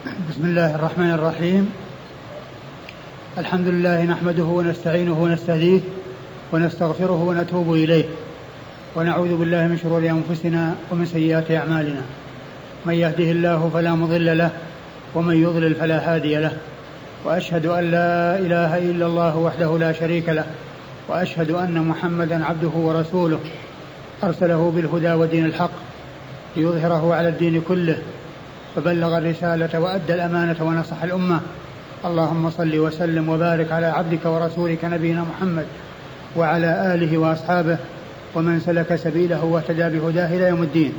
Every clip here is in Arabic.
بسم الله الرحمن الرحيم. الحمد لله نحمده ونستعينه ونستهديه ونستغفره ونتوب إليه، ونعوذ بالله من شرور أنفسنا ومن سيئات أعمالنا. من يهده الله فلا مضل له ومن يضلل فلا هادي له، وأشهد أن لا إله إلا الله وحده لا شريك له، وأشهد أن محمدا عبده ورسوله أرسله بالهدى ودين الحق ليظهره على الدين كله، فبلغ الرسالة وأدى الأمانة ونصح الأمة. اللهم صل وسلم وبارك على عبدك ورسولك نبينا محمد وعلى آله وأصحابه ومن سلك سبيله واهتدى بهداه إلى يوم الدين.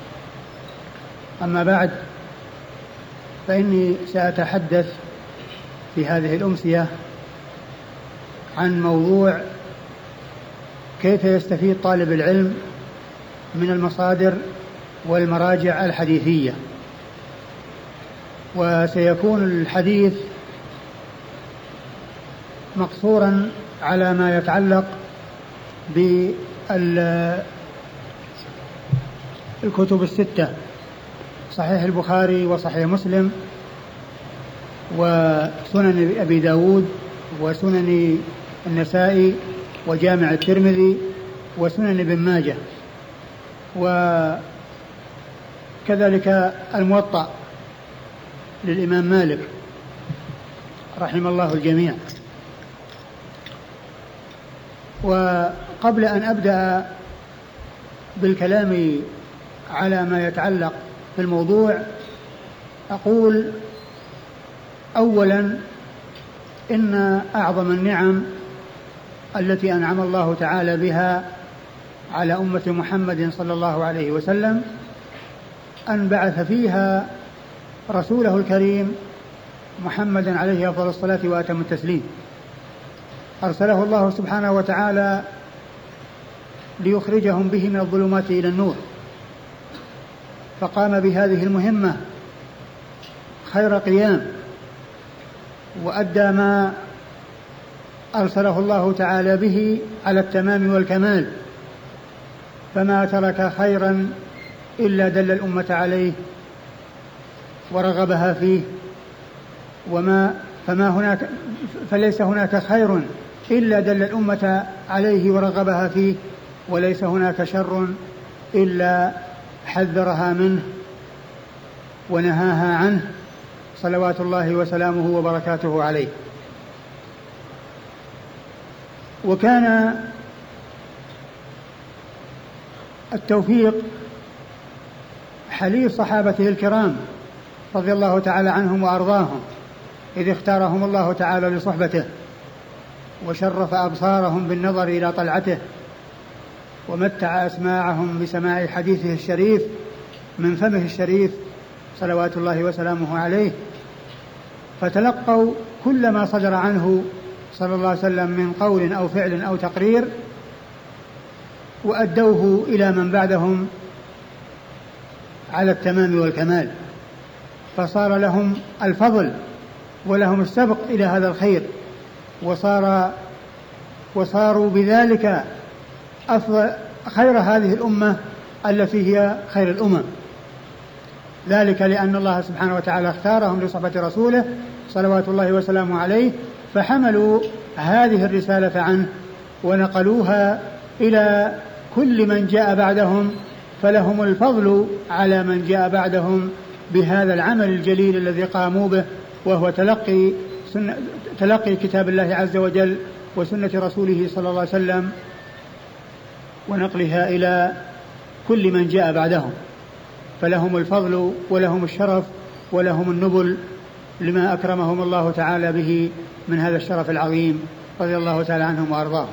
أما بعد، فإني سأتحدث في هذه الأمسية عن موضوع كيف يستفيد طالب العلم من المصادر والمراجع الحديثية. وسيكون الحديث مقصورا على ما يتعلق بالكتب الستة: صحيح البخاري وصحيح مسلم وسنن أبي داود وسنن النسائي وجامع الترمذي وسنن ابن ماجه، وكذلك الموطأ للإمام مالك رحمه الله الجميع. وقبل أن أبدأ بالكلام على ما يتعلق بالموضوع، أقول أولا إن أعظم النعم التي أنعم الله تعالى بها على أمة محمد صلى الله عليه وسلم أن بعث فيها رسوله الكريم محمدا عليه أفضل الصلاة وأتم التسليم. أرسله الله سبحانه وتعالى ليخرجهم به من الظلمات إلى النور، فقام بهذه المهمة خير قيام، وأدى ما أرسله الله تعالى به على التمام والكمال، فما ترك خيرا إلا دل الأمة عليه ورغبها فيه، فليس هناك خير إلا دل الأمة عليه ورغبها فيه، وليس هناك شر إلا حذرها منه ونهاها عنه، صلوات الله وسلامه وبركاته عليه. وكان التوفيق حليف صحابته الكرام رضي الله تعالى عنهم وأرضاهم، إذ اختارهم الله تعالى لصحبته وشرف أبصارهم بالنظر إلى طلعته، ومتع أسماعهم بسماع حديثه الشريف من فمه الشريف صلوات الله وسلامه عليه، فتلقوا كل ما صدر عنه صلى الله عليه وسلم من قول أو فعل أو تقرير، وأدوه إلى من بعدهم على التمام والكمال، فصار لهم الفضل ولهم السبق إلى هذا الخير، وصاروا بذلك خير هذه الأمة التي هي خير الأمم، ذلك لأن الله سبحانه وتعالى اختارهم لصحبة رسوله صلوات الله وسلامه عليه، فحملوا هذه الرسالة عنه ونقلوها إلى كل من جاء بعدهم، فلهم الفضل على من جاء بعدهم بهذا العمل الجليل الذي قاموا به، وهو تلقي كتاب الله عز وجل وسنة رسوله صلى الله عليه وسلم ونقلها إلى كل من جاء بعدهم، فلهم الفضل ولهم الشرف ولهم النبل لما أكرمهم الله تعالى به من هذا الشرف العظيم، رضي الله تعالى عنهم وأرضاهم.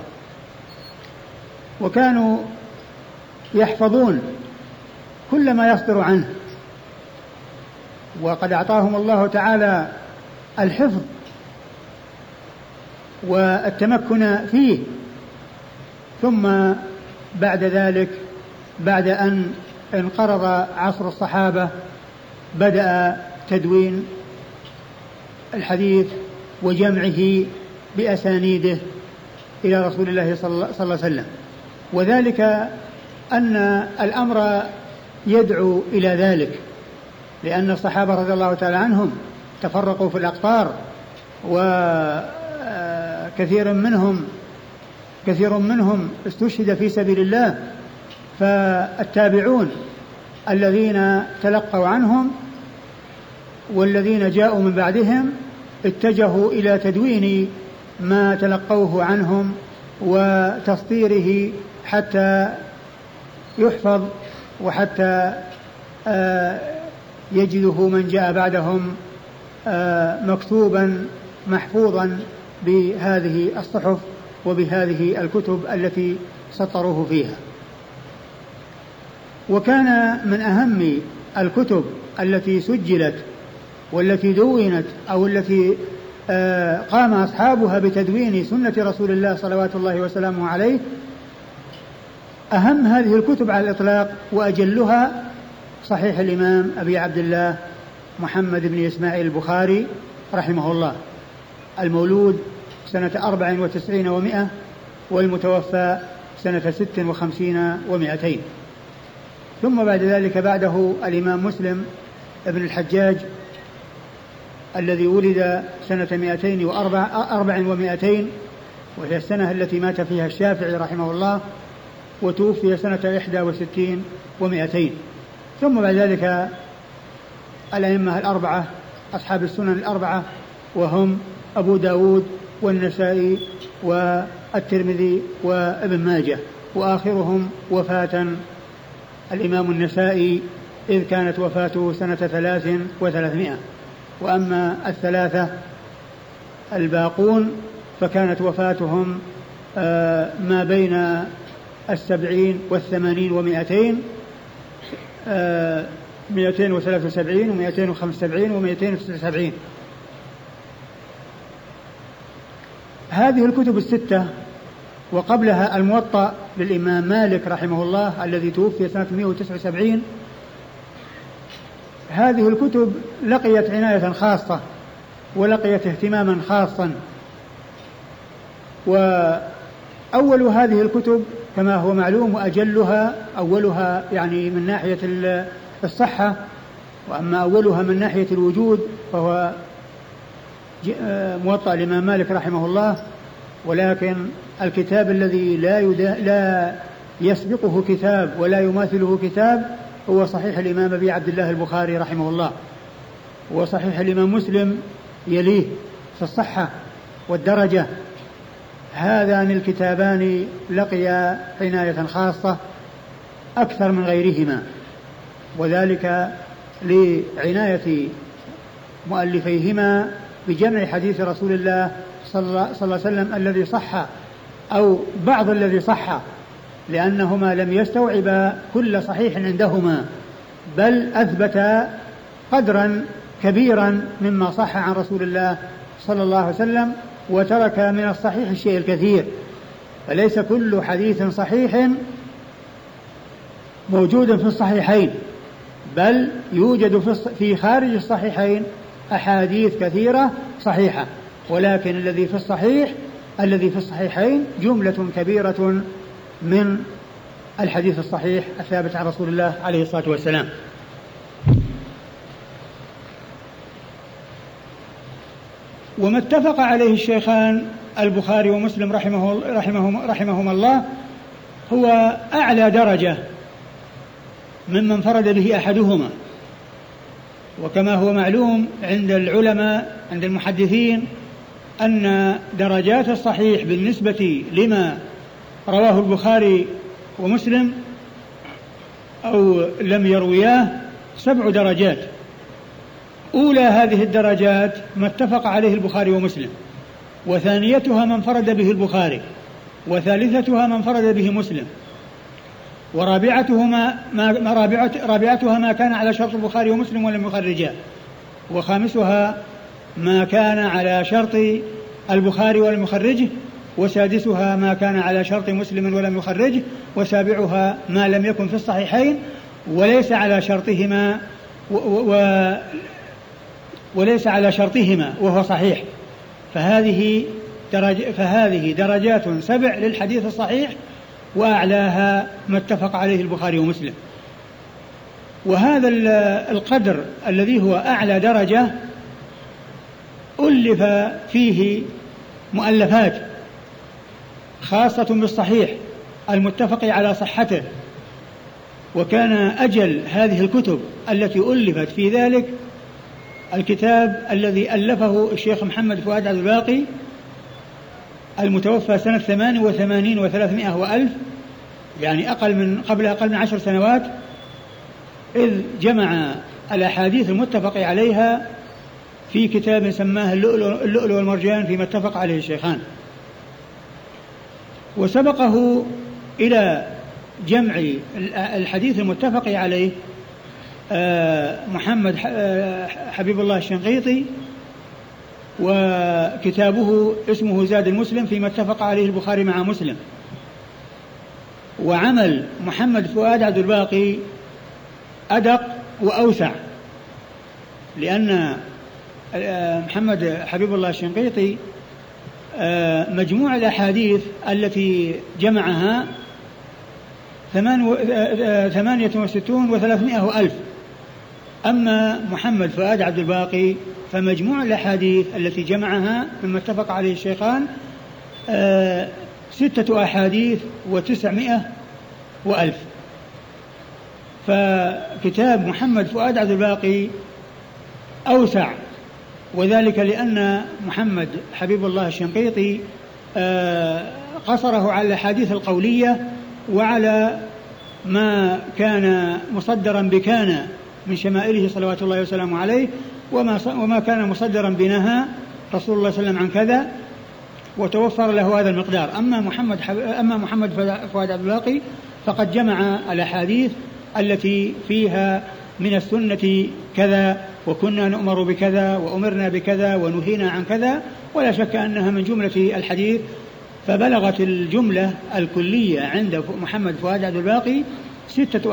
وكانوا يحفظون كل ما يصدر عنه، وقد أعطاهم الله تعالى الحفظ والتمكن فيه. ثم بعد ذلك، بعد أن انقرض عصر الصحابة، بدأ تدوين الحديث وجمعه بأسانيده إلى رسول الله صلى الله عليه وسلم، وذلك أن الأمر يدعو إلى ذلك، لأن الصحابة رضي الله تعالى عنهم تفرقوا في الأقطار، وكثير منهم استشهد في سبيل الله، فالتابعون الذين تلقوا عنهم والذين جاءوا من بعدهم اتجهوا إلى تدوين ما تلقوه عنهم وتسطيره حتى يحفظ، وحتى يجده من جاء بعدهم مكتوبا محفوظا بهذه الصحف وبهذه الكتب التي سطروه فيها. وكان من أهم الكتب التي سجلت والتي دونت أو التي قام أصحابها بتدوين سنة رسول الله صلوات الله وسلامه عليه، أهم هذه الكتب على الإطلاق وأجلها صحيح الإمام أبي عبد الله محمد بن إسماعيل البخاري رحمه الله، المولود سنة 94 و100 والمتوفى سنة 56 و200. ثم بعد ذلك بعده الإمام مسلم ابن الحجاج الذي ولد سنة 204 و200، وهي السنة التي مات فيها الشافعي رحمه الله، وتوفي سنة 61 و200. ثم بعد ذلك الأئمة الأربعة أصحاب السنن الأربعة، وهم أبو داود والنسائي والترمذي وابن ماجه، وآخرهم وفاة الإمام النسائي إذ كانت وفاته سنة 300. وأما الثلاثة الباقون فكانت وفاتهم ما بين 70 و80 و200، 273 و275 و279. هذه الكتب الستة وقبلها الموطأ للإمام مالك رحمه الله الذي توفي سنة 179. هذه الكتب لقيت عناية خاصة ولقيت اهتماما خاصا. وأول هذه الكتب كما هو معلوم وأجلها أولها يعني من ناحية الصحة، وأما أولها من ناحية الوجود فهو موطأ الإمام مالك رحمه الله. ولكن الكتاب الذي لا يسبقه كتاب ولا يماثله كتاب هو صحيح الإمام أبي عبد الله البخاري رحمه الله، وصحيح الإمام مسلم يليه في الصحة والدرجة. هذان الكتابان لقيا عناية خاصة أكثر من غيرهما، وذلك لعناية مؤلفيهما بجمع حديث رسول الله صلى الله عليه وسلم الذي صح أو بعض الذي صح، لأنهما لم يستوعبا كل صحيح عندهما، بل أثبتا قدرا كبيرا مما صح عن رسول الله صلى الله عليه وسلم، وترك من الصحيح الشيء الكثير. فليس كل حديث صحيح موجود في الصحيحين، بل يوجد في خارج الصحيحين أحاديث كثيرة صحيحة، ولكن الذي في الصحيحين جملة كبيرة من الحديث الصحيح الثابت عن رسول الله عليه الصلاة والسلام. وما اتفق عليه الشيخان البخاري ومسلم رحمهما الله هو أعلى درجة ممن انفرد به أحدهما. وكما هو معلوم عند العلماء عند المحدثين أن درجات الصحيح بالنسبة لما رواه البخاري ومسلم أو لم يروياه 7 درجات. أولى هذه الدرجات ما اتفق عليه البخاري ومسلم، وثانيتها من فرد به البخاري، وثالثتها من فرد به مسلم، ورابعتها ما كان على شرط البخاري ومسلم ولم يخرجاه، وخامسها ما كان على شرط البخاري ولم يخرجه، وسادسها ما كان على شرط مسلم ولم يخرجه، وسابعها ما لم يكن في الصحيحين وليس على شرطهما وهو صحيح. فهذه درجات 7 للحديث الصحيح، وأعلاها ما اتفق عليه البخاري ومسلم. وهذا القدر الذي هو أعلى درجة ألف فيه مؤلفات خاصة بالصحيح المتفق على صحته، وكان أجل هذه الكتب التي ألفت في ذلك الكتاب الذي ألفه الشيخ محمد فؤاد عبد الباقي المتوفى سنة 88 و300 وألف، يعني قبل أقل من 10 سنوات، إذ جمع الأحاديث المتفق عليها في كتاب سماه اللؤلؤ والمرجان فيما اتفق عليه الشيخان. وسبقه إلى جمع الحديث المتفق عليه محمد حبيب الله الشنقيطي، وكتابه اسمه زاد المسلم فيما اتفق عليه البخاري مع مسلم. وعمل محمد فؤاد عبد الباقي أدق وأوسع، لأن محمد حبيب الله الشنقيطي مجموع الأحاديث التي جمعها 68 و300 وألف، أما محمد فؤاد عبد الباقي فمجموع الأحاديث التي جمعها مما اتفق عليه الشيخان 6 أحاديث و900 وألف. فكتاب محمد فؤاد عبد الباقي أوسع، وذلك لأن محمد حبيب الله الشنقيطي قصره على الأحاديث القولية وعلى ما كان مصدرا بكان من شمائله صلوات الله وسلامه عليه، وما كان مصدرا بنهى رسول الله صلى الله عليه وسلم عن كذا، وتوفر له هذا المقدار. أما محمد فؤاد عبد الباقي فقد جمع الأحاديث التي فيها من السنة كذا، وكنا نؤمر بكذا، وأمرنا بكذا، ونهينا عن كذا، ولا شك أنها من جملة الحديث. فبلغت الجملة الكلية عند محمد فؤاد عبد الباقي 6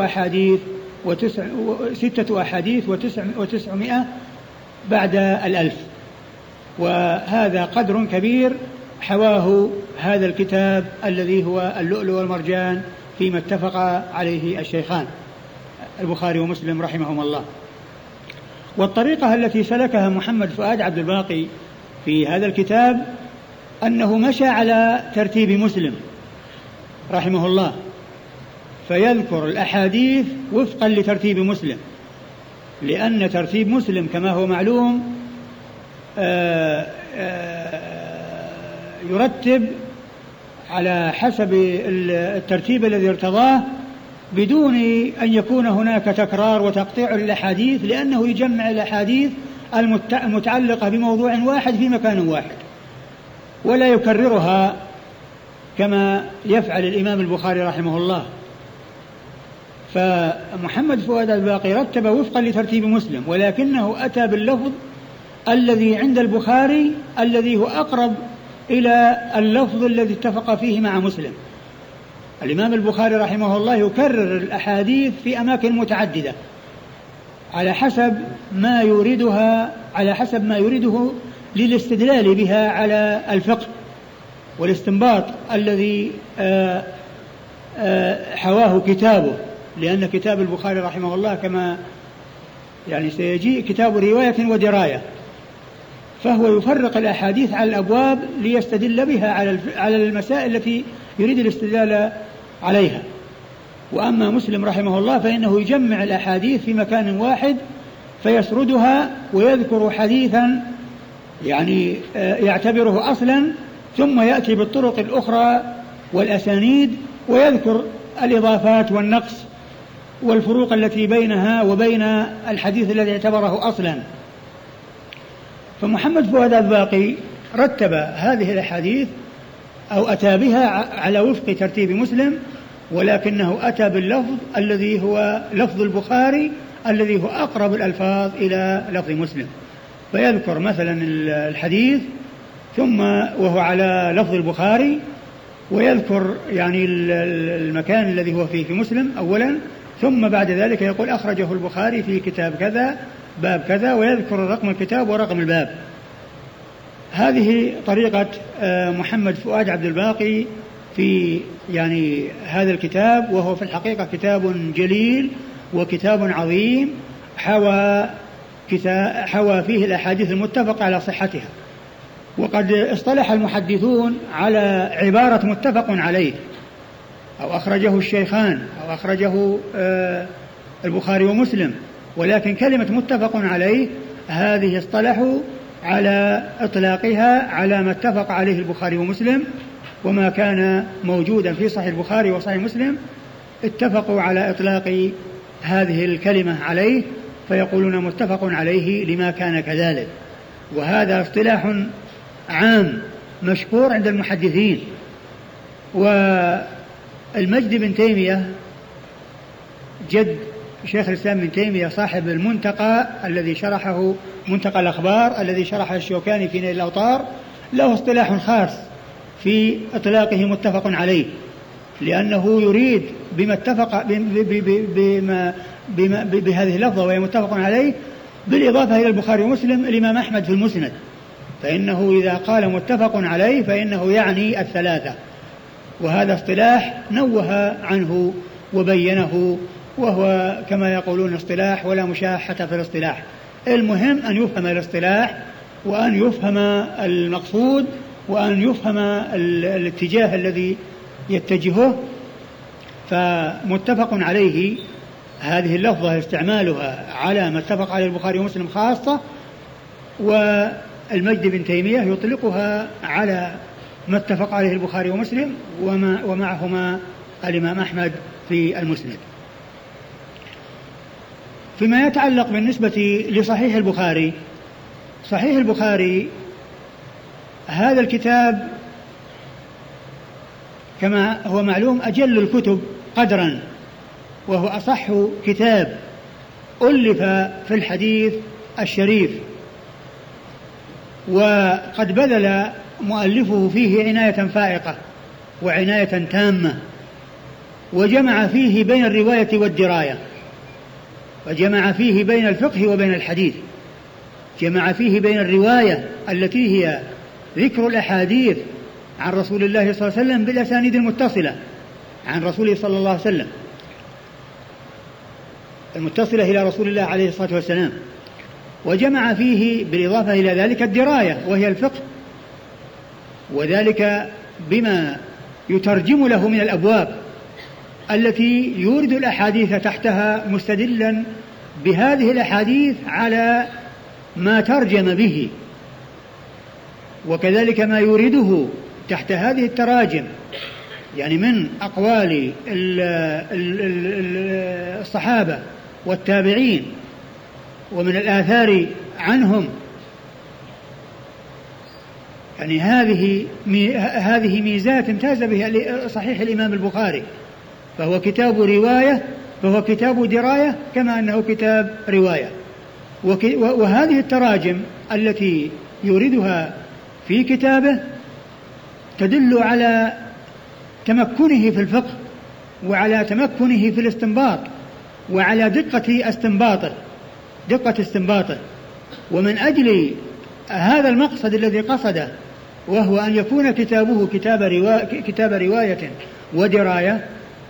أحاديث و900 بعد 1000. وهذا قدر كبير حواه هذا الكتاب الذي هو اللؤلؤ والمرجان فيما اتفق عليه الشيخان البخاري ومسلم رحمهما الله. والطريقة التي سلكها محمد فؤاد عبد الباقي في هذا الكتاب أنه مشى على ترتيب مسلم رحمه الله، فيذكر الأحاديث وفقا لترتيب مسلم، لأن ترتيب مسلم كما هو معلوم يرتب على حسب الترتيب الذي ارتضاه بدون أن يكون هناك تكرار وتقطيع للأحاديث، لأنه يجمع الأحاديث المتعلقة بموضوع واحد في مكان واحد ولا يكررها كما يفعل الإمام البخاري رحمه الله. فمحمد فؤاد الباقي رتب وفقا لترتيب مسلم، ولكنه أتى باللفظ الذي عند البخاري الذي هو أقرب إلى اللفظ الذي اتفق فيه مع مسلم. الإمام البخاري رحمه الله يكرر الأحاديث في أماكن متعددة على حسب ما يريده للاستدلال بها على الفقه والاستنباط الذي حواه كتابه، لأن كتاب البخاري رحمه الله كما يعني سيجي كتاب رواية ودراية، فهو يفرق الأحاديث على الأبواب ليستدل بها على المسائل التي يريد الاستدلال عليها. وأما مسلم رحمه الله فإنه يجمع الأحاديث في مكان واحد فيسردها ويذكر حديثا يعني يعتبره أصلا، ثم يأتي بالطرق الأخرى والأسانيد ويذكر الإضافات والنقص والفروق التي بينها وبين الحديث الذي اعتبره أصلا. فمحمد فؤاد الباقي رتب هذه الأحاديث أو أتى بها على وفق ترتيب مسلم، ولكنه أتى باللفظ الذي هو لفظ البخاري الذي هو أقرب الألفاظ إلى لفظ مسلم، فيذكر مثلا الحديث ثم وهو على لفظ البخاري، ويذكر يعني المكان الذي هو فيه في مسلم أولا، ثم بعد ذلك يقول أخرجه البخاري في كتاب كذا باب كذا، ويذكر رقم الكتاب ورقم الباب. هذه طريقة محمد فؤاد عبد الباقي في يعني هذا الكتاب، وهو في الحقيقة كتاب جليل وكتاب عظيم حوى حوى فيه الأحاديث المتفق على صحتها. وقد اصطلح المحدثون على عبارة متفق عليه أو أخرجه الشيخان أو أخرجه البخاري ومسلم، ولكن كلمة متفق عليه هذه اصطلحوا على إطلاقها على ما اتفق عليه البخاري ومسلم، وما كان موجودا في صحيح البخاري وصحيح مسلم اتفقوا على إطلاق هذه الكلمة عليه، فيقولون متفق عليه لما كان كذلك. وهذا اصطلاح عام مشهور عند المحدثين. والمجد بن تيمية جد شيخ الإسلام بن تيمية صاحب المنتقى الذي شرحه منتقى الأخبار الذي شرحه الشوكاني في نيل الأوطار له اصطلاح خاص في إطلاقه متفق عليه، لأنه يريد بما اتفق بهذه اللفظة وهي متفق عليه بالإضافة إلى البخاري ومسلم الإمام أحمد في المسند، فإنه إذا قال متفق عليه فإنه يعني الثلاثة. وهذا اصطلاح نوه عنه وبينه، وهو كما يقولون اصطلاح ولا مشاحة في الاصطلاح. المهم أن يفهم الاصطلاح وأن يفهم المقصود وأن يفهم الاتجاه الذي يتجهه. فمتفق عليه هذه اللفظة استعمالها على ما اتفق عليه البخاري ومسلم خاصة، والمجد بن تيمية يطلقها على ما اتفق عليه البخاري ومسلم ومعهما الإمام أحمد في المسند. فيما يتعلق بالنسبة لصحيح البخاري، صحيح البخاري هذا الكتاب كما هو معلوم أجل الكتب قدرا، وهو أصح كتاب ألف في الحديث الشريف، وقد بذل مؤلفه فيه عناية فائقة وعناية تامة، وجمع فيه بين الرواية والدراية، وجمع فيه بين الفقه وبين الحديث، جمع فيه بين الرواية التي هي ذكر الأحاديث عن رسول الله صلى الله عليه وسلم بالأسانيد المتصلة عن رسوله صلى الله عليه وسلم المتصلة إلى رسول الله عليه الصلاة والسلام، وجمع فيه بالإضافة إلى ذلك الدراية وهي الفقه، وذلك بما يترجم له من الأبواب التي يورد الأحاديث تحتها مستدلا بهذه الأحاديث على ما ترجم به، وكذلك ما يورده تحت هذه التراجم يعني من أقوال الصحابة والتابعين ومن الآثار عنهم. يعني هذه ميزات امتاز بها صحيح الإمام البخاري، فهو كتاب رواية، فهو كتاب دراية كما أنه كتاب رواية. وهذه التراجم التي يوردها في كتابه تدل على تمكنه في الفقه وعلى تمكنه في الاستنباط وعلى دقة استنباطه. ومن أجل هذا المقصد الذي قصده، وهو أن يكون كتابه كتاب رواية ودراية،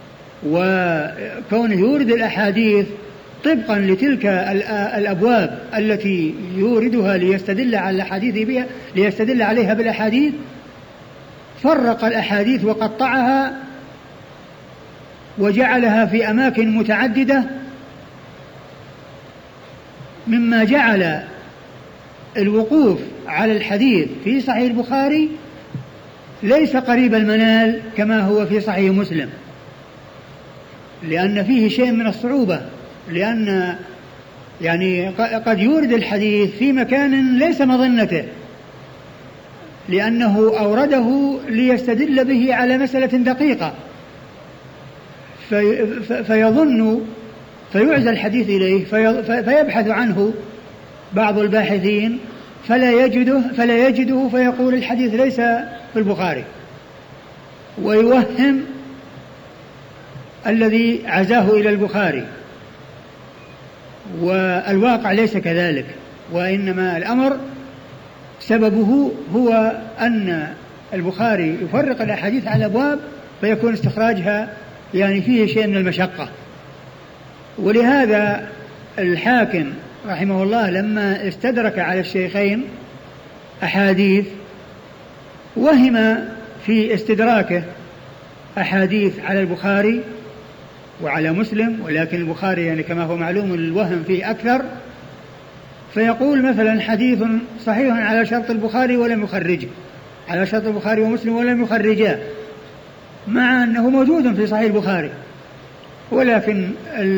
وكونه يورد الأحاديث طبقا لتلك الأبواب التي يوردها ليستدل عليها بالأحاديث، فرق الأحاديث وقطعها وجعلها في أماكن متعددة، مما جعل الوقوف على الحديث في صحيح البخاري ليس قريب المنال كما هو في صحيح مسلم، لأن فيه شيء من الصعوبة، لأن يعني قد يورد الحديث في مكان ليس مظنته، لأنه أورده ليستدل به على مسألة دقيقة، فيظن فيعزى الحديث إليه فيبحث عنه بعض الباحثين فلا يجده فيقول الحديث ليس في البخاري، ويوهم الذي عزاه إلى البخاري، والواقع ليس كذلك، وإنما الأمر سببه هو أن البخاري يفرق الأحاديث على أبواب فيكون استخراجها يعني فيه شيء من المشقة. ولهذا الحاكم رحمه الله لما استدرك على الشيخين أحاديث وهم في استدراكه أحاديث على البخاري وعلى مسلم، ولكن البخاري يعني كما هو معلوم الوهم فيه أكثر، فيقول مثلا حديث صحيح على شرط البخاري ولم يخرجه، على شرط البخاري ومسلم ولم يخرجاه، مع أنه موجود في صحيح البخاري، ولكن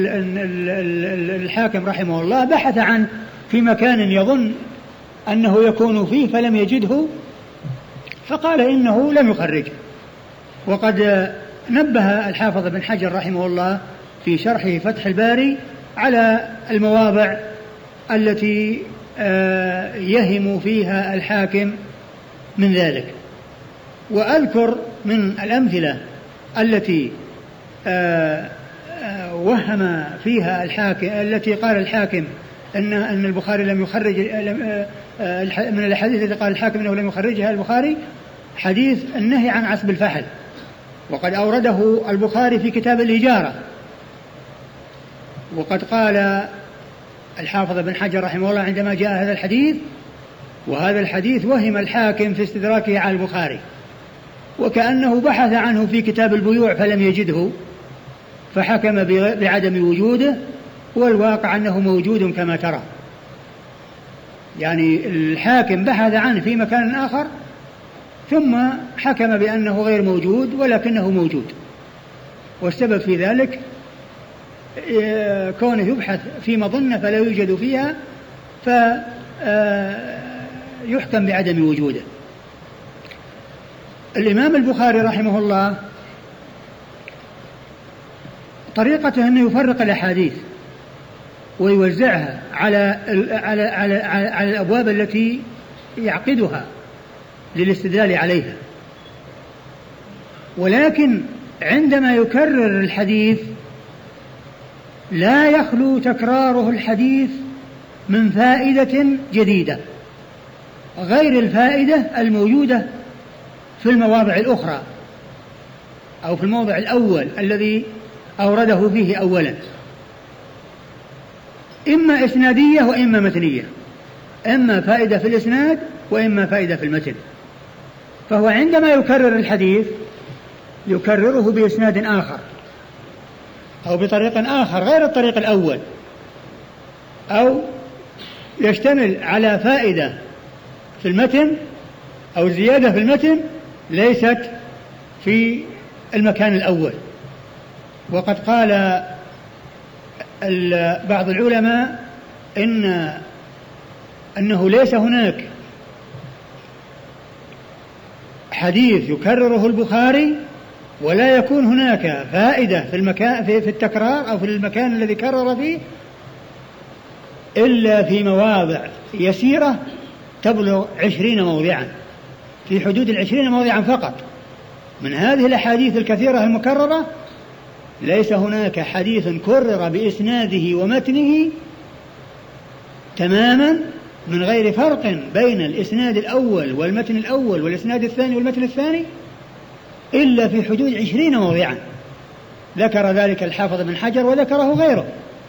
الحاكم رحمه الله بحث عنه في مكان يظن أنه يكون فيه فلم يجده، فقال إنه لم يخرجه. وقد نبه الحافظ بن حجر رحمه الله في شرحه فتح الباري على المواضع التي يهم فيها الحاكم من ذلك. وأذكر من الأمثلة التي وهم فيها الحاكم، التي قال الحاكم أن البخاري لم يخرج، من الحديث التي قال الحاكم أنه لم يخرجها البخاري حديث النهي عن عصب الفحل، وقد أورده البخاري في كتاب الإجارة. وقد قال الحافظ بن حجر رحمه الله عندما جاء هذا الحديث: وهذا الحديث وهم الحاكم في استدراكه على البخاري، وكأنه بحث عنه في كتاب البيوع فلم يجده فحكم بعدم وجوده، والواقع أنه موجود كما ترى. يعني الحاكم بحث عنه في مكان آخر ثم حكم بأنه غير موجود ولكنه موجود، والسبب في ذلك كونه يبحث في مظنة فلا يوجد فيها فيحكم بعدم وجوده. الإمام البخاري رحمه الله طريقته أنه يفرق الأحاديث ويوزعها على الأبواب التي يعقدها للاستدلال عليها، ولكن عندما يكرر الحديث لا يخلو تكراره الحديث من فائدة جديدة غير الفائدة الموجودة في المواضع الأخرى أو في الموضع الأول الذي أورده فيه أولا، إما إسنادية وإما متنية، إما فائدة في الإسناد وإما فائدة في المتن. فهو عندما يكرر الحديث يكرره بإسناد آخر أو بطريق آخر غير الطريق الأول، أو يشتمل على فائدة في المتن أو زيادة في المتن ليست في المكان الأول. وقد قال بعض العلماء أنه ليس هناك حديث يكرره البخاري ولا يكون هناك فائدة في المكان في التكرار أو في المكان الذي كرر فيه إلا في مواضع يسيرة تبلغ 20 موضعا، في حدود 20 موضعا فقط. من هذه الأحاديث الكثيرة المكررة ليس هناك حديث كرر بإسناده ومتنه تماما من غير فرق بين الإسناد الأول والمتن الأول والإسناد الثاني والمتن الثاني إلا في حدود 20 موضعا. ذكر ذلك الحافظ بن حجر وذكره غيره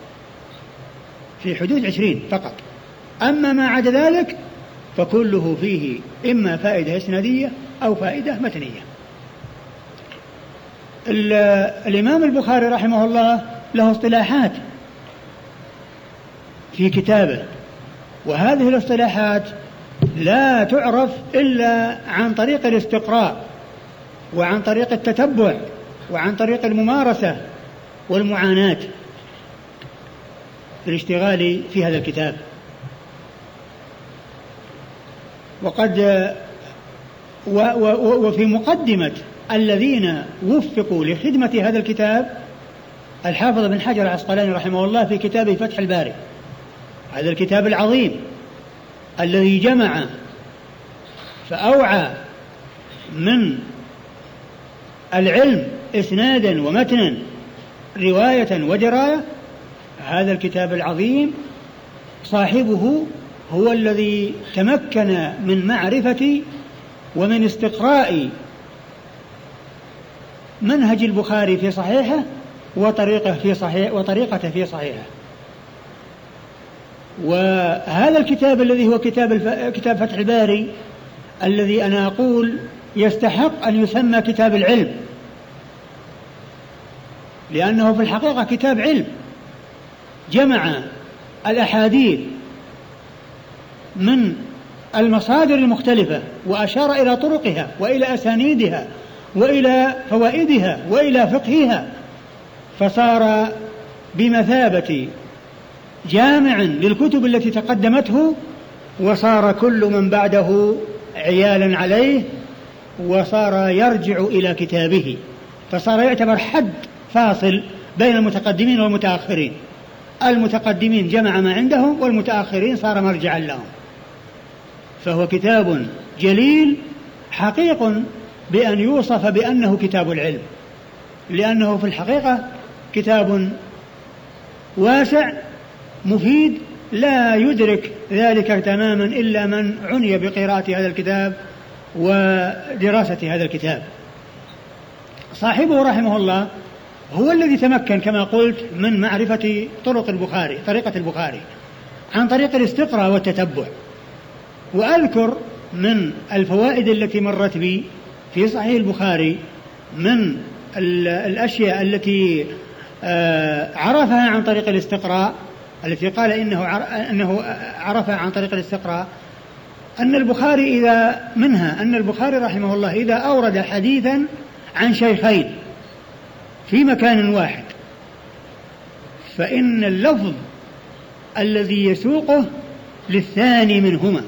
في حدود 20 فقط. أما ما عدا ذلك فكله فيه إما فائدة إسنادية أو فائدة متنية. الإمام البخاري رحمه الله له اصطلاحات في كتابه، وهذه الاصطلاحات لا تعرف إلا عن طريق الاستقراء وعن طريق التتبع وعن طريق الممارسة والمعاناة في الاشتغال في هذا الكتاب. وفي مقدمة الذين وفقوا لخدمة هذا الكتاب الحافظ بن حجر العسقلاني رحمه الله في كتابه فتح الباري، هذا الكتاب العظيم الذي جمع فأوعى من العلم إسنادا ومتنا رواية ودراية. هذا الكتاب العظيم صاحبه هو الذي تمكن من معرفة ومن استقراء منهج البخاري في صحيحه وطريقته في صحيحه. وهذا الكتاب الذي هو كتاب فتح الباري الذي أنا أقول يستحق أن يسمى كتاب العلم، لأنه في الحقيقة كتاب علم، جمع الأحاديث من المصادر المختلفة وأشار إلى طرقها وإلى أسانيدها وإلى فوائدها وإلى فقهها، فصار بمثابة جامع للكتب التي تقدمته، وصار كل من بعده عيالا عليه، وصار يرجع إلى كتابه، فصار يعتبر حد فاصل بين المتقدمين والمتأخرين. المتقدمين جمع ما عندهم، والمتأخرين صار مرجعا لهم. فهو كتاب جليل حقيق بأن يوصف بأنه كتاب العلم، لأنه في الحقيقة كتاب واسع مفيد، لا يدرك ذلك تماما إلا من عني بقراءة هذا الكتاب ودراسة هذا الكتاب. صاحبه رحمه الله هو الذي تمكن كما قلت من معرفة طريقة البخاري عن طريق الاستقراء والتتبع. وأذكر من الفوائد التي مرت بي في صحيح البخاري من الأشياء التي عرفها عن طريق الاستقراء، التي قال أنه عرفها عن طريق الاستقراء، أن البخاري رحمه الله إذا أورد حديثا عن شيخين في مكان واحد، فإن اللفظ الذي يسوقه للثاني منهما.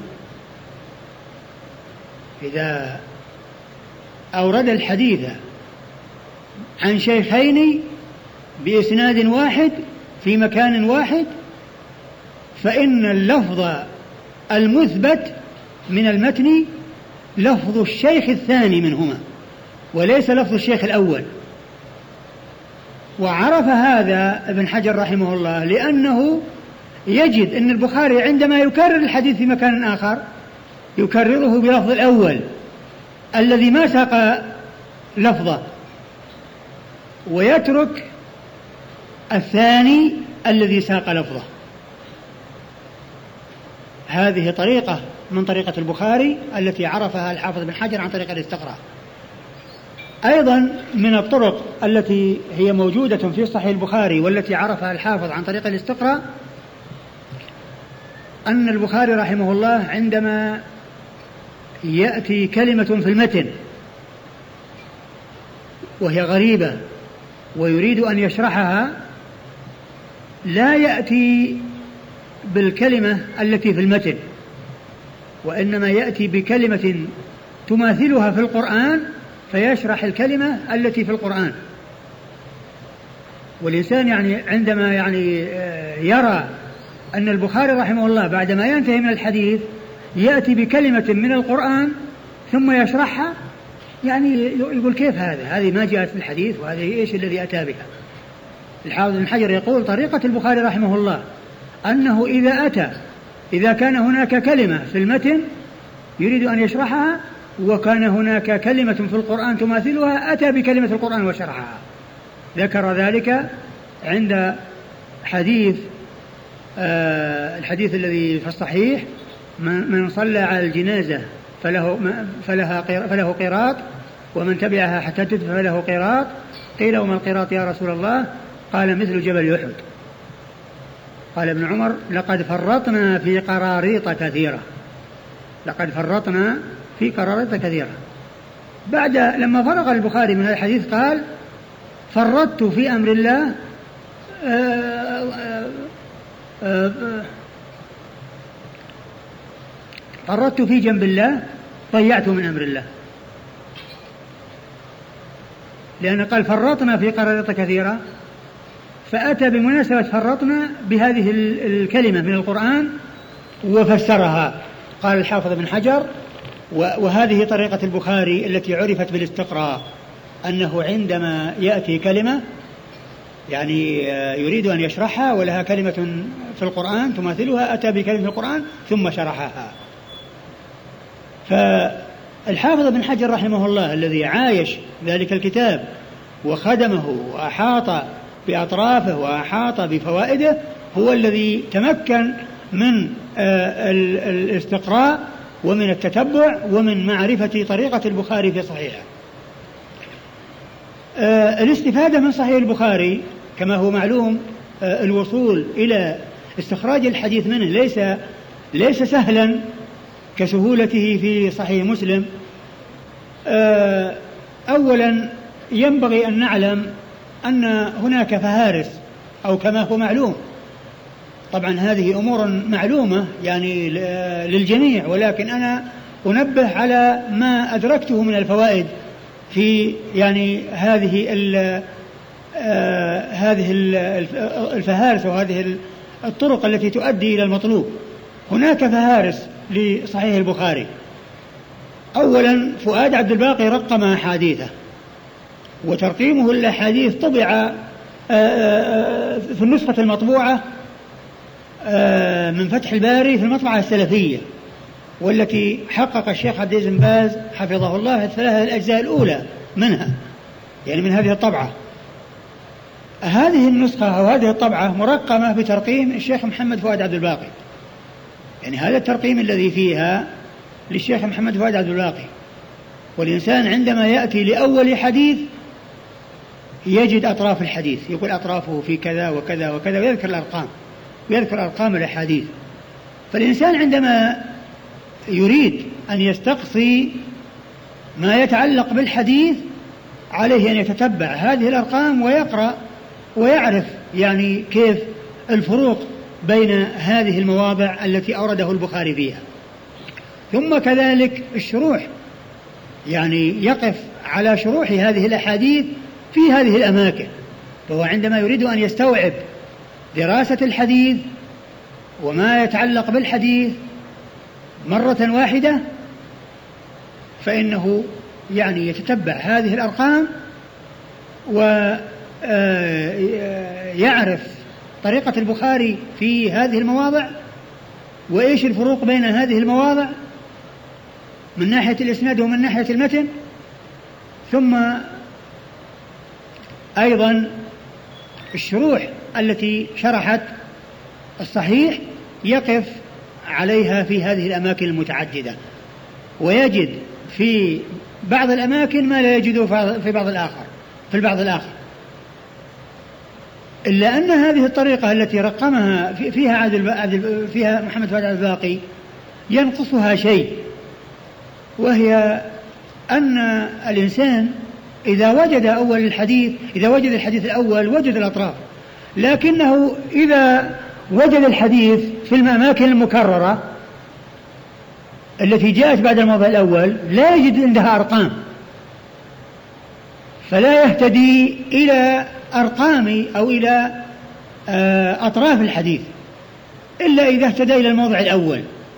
إذا أورد الحديث عن شيخين بإسناد واحد في مكان واحد، فإن اللفظ المثبت من المتن لفظ الشيخ الثاني منهما وليس لفظ الشيخ الأول. وعرف هذا ابن حجر رحمه الله لأنه يجد أن البخاري عندما يكرر الحديث في مكان آخر يكرره بلفظ الأول الذي ما ساق لفظه، ويترك الثاني الذي ساق لفظه. هذه طريقة من طريقة البخاري التي عرفها الحافظ بن حجر عن طريق الاستقراء. أيضا من الطرق التي هي موجودة في صحيح البخاري والتي عرفها الحافظ عن طريق الاستقراء أن البخاري رحمه الله عندما يأتي كلمة في المتن وهي غريبة ويريد أن يشرحها لا يأتي بالكلمة التي في المتن، وإنما يأتي بكلمة تماثلها في القرآن فيشرح الكلمة التي في القرآن. والإنسان عندما يرى أن البخاري رحمه الله بعدما ينتهي من الحديث يأتي بكلمة من القرآن ثم يشرحها، يقول كيف هذه ما جاءت في الحديث، وهذه إيش الذي أتى بها. الحافظ بن حجر يقول طريقة البخاري رحمه الله أنه إذا كان هناك كلمة في المتن يريد أن يشرحها وكان هناك كلمة في القرآن تماثلها أتى بكلمة القرآن وشرحها. ذكر ذلك عند الحديث الذي في الصحيح: من صلى على الجنازة فله قيراط، ومن تبعها حتى تدفع فله قيراط. قيل: وما القيراط يا رسول الله؟ قال: مثل جبل أحد. قال ابن عمر: لقد فرطنا في قراريط كثيرة. بعد لما فرغ البخاري من هذا الحديث قال: فرطت في أمر الله فرطت في جنب الله ضيعت من أمر الله. لأن قال فرطنا في قراريط كثيرة، فأتى بمناسبة فرطنا بهذه الكلمة من القرآن وفسرها. قال الحافظ بن حجر: وهذه طريقة البخاري التي عرفت بالاستقراء، أنه عندما يأتي كلمة يريد أن يشرحها ولها كلمة في القرآن تماثلها أتى بكلمة في القرآن ثم شرحها. فالحافظ بن حجر رحمه الله الذي عايش ذلك الكتاب وخدمه وأحاط بأطرافه وأحاط بفوائده هو الذي تمكن من الاستقراء ومن التتبع ومن معرفة طريقة البخاري في صحيحه. الاستفادة من صحيح البخاري كما هو معلوم، الوصول إلى استخراج الحديث منه ليس سهلا كسهولته في صحيح مسلم. أولا ينبغي أن نعلم أن هناك فهارس، أو كما هو معلوم، طبعا هذه أمور معلومة يعني للجميع، ولكن أنا أنبه على ما أدركته من الفوائد في يعني هذه الفهارس وهذه الطرق التي تؤدي إلى المطلوب. هناك فهارس لصحيح البخاري. أولا فؤاد عبد الباقي رقم أحاديثه، وترقيمه الأحاديث طبع في النسخة المطبوعة من فتح الباري في المطبعة السلفية، والتي حقق الشيخ عبد العزيز بن باز حفظه الله الثلاثة الأجزاء الأولى منها، يعني من هذه الطبعة. هذه النسخة أو هذه الطبعة مرقمة بترقيم الشيخ محمد فؤاد عبد الباقي، يعني هذا الترقيم الذي فيها للشيخ محمد فؤاد عبد الباقي. والإنسان عندما يأتي لأول حديث يجد أطراف الحديث، يقول أطرافه في كذا وكذا وكذا، ويذكر أرقام الأحاديث. فالإنسان عندما يريد أن يستقصي ما يتعلق بالحديث عليه أن يتتبع هذه الأرقام ويقرأ ويعرف يعني كيف الفروق بين هذه المواضع التي أورده البخاري فيها. ثم كذلك الشروح، يعني يقف على شروح هذه الأحاديث في هذه الأماكن. فهو عندما يريد أن يستوعب دراسة الحديث وما يتعلق بالحديث مرة واحدة، فإنه يعني يتتبع هذه الأرقام ويعرف طريقة البخاري في هذه المواضع، وإيش الفروق بين هذه المواضع من ناحية الإسناد ومن ناحية المتن. ثم أيضا الشروح التي شرحت الصحيح يقف عليها في هذه الأماكن المتعددة، ويجد في بعض الأماكن ما لا يجده في البعض الآخر. إلا أن هذه الطريقة التي رقمها فيها محمد فؤاد الباقي ينقصها شيء، وهي أن الإنسان إذا وجد الحديث الأول وجد الأطراف، لكنه إذا وجد الحديث في الأماكن المكررة التي جاءت بعد الموضع الأول لا يجد عندها أرقام، فلا يهتدي إلى أرقام أو إلى أطراف الحديث إلا إذا اهتدى إلى الموضع الأول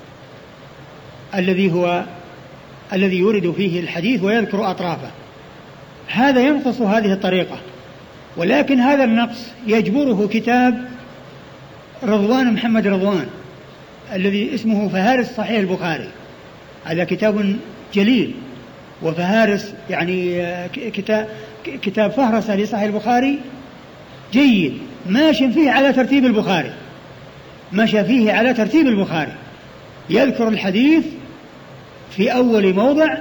الذي يورد فيه الحديث ويذكر أطرافه. هذا ينقص هذه الطريقة، ولكن هذا النقص يجبره كتاب رضوان محمد رضوان الذي اسمه فهارس صحيح البخاري. هذا كتاب جليل وفهارس، يعني كتاب فهرسة لصحيح البخاري جيد، ماشي فيه على ترتيب البخاري، يذكر الحديث في أول موضع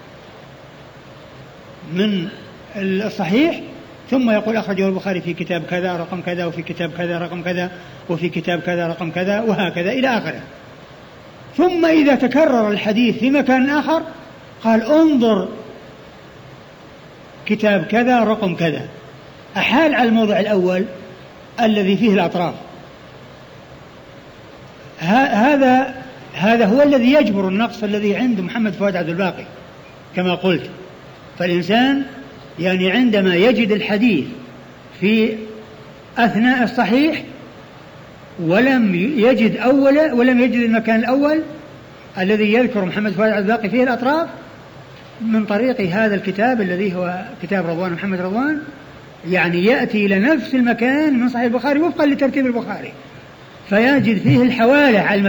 من الصحيح، ثم يقول أخرجه البخاري في كتاب كذا رقم كذا، وفي كتاب كذا رقم كذا، وفي كتاب كذا رقم كذا، وهكذا إلى آخره. ثم إذا تكرر الحديث في مكان آخر قال انظر كتاب كذا رقم كذا، أحال على الموضع الأول الذي فيه الأطراف. هذا هو الذي يجبر النقص الذي عند محمد فؤاد عبد الباقي كما قلت. فالإنسان يعني عندما يجد الحديث في أثناء الصحيح ولم يجد المكان الأول الذي يذكر محمد فؤاد عبد الباقي فيه الأطراف، من طريق هذا الكتاب الذي هو كتاب رضوان محمد رضوان، يعني يأتي إلى نفس المكان من صحيح البخاري وفقا لترتيب البخاري، فيجد فيه الحوالة على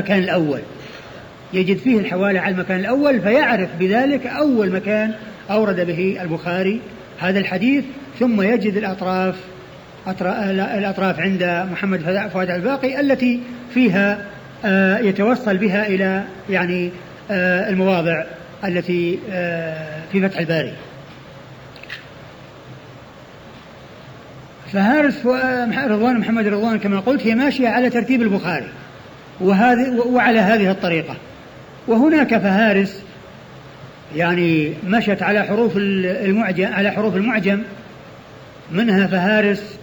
المكان الأول، فيعرف بذلك أول مكان أورد به البخاري هذا الحديث، ثم يجد الأطراف عند محمد فؤاد الباقي التي فيها يتوصل بها إلى يعني المواضع التي في فتح الباري. فهارس رضوان محمد رضوان كما قلت هي ماشية على ترتيب البخاري وعلى هذه الطريقة. وهناك فهارس يعني مشت على حروف المعجم منها فهارس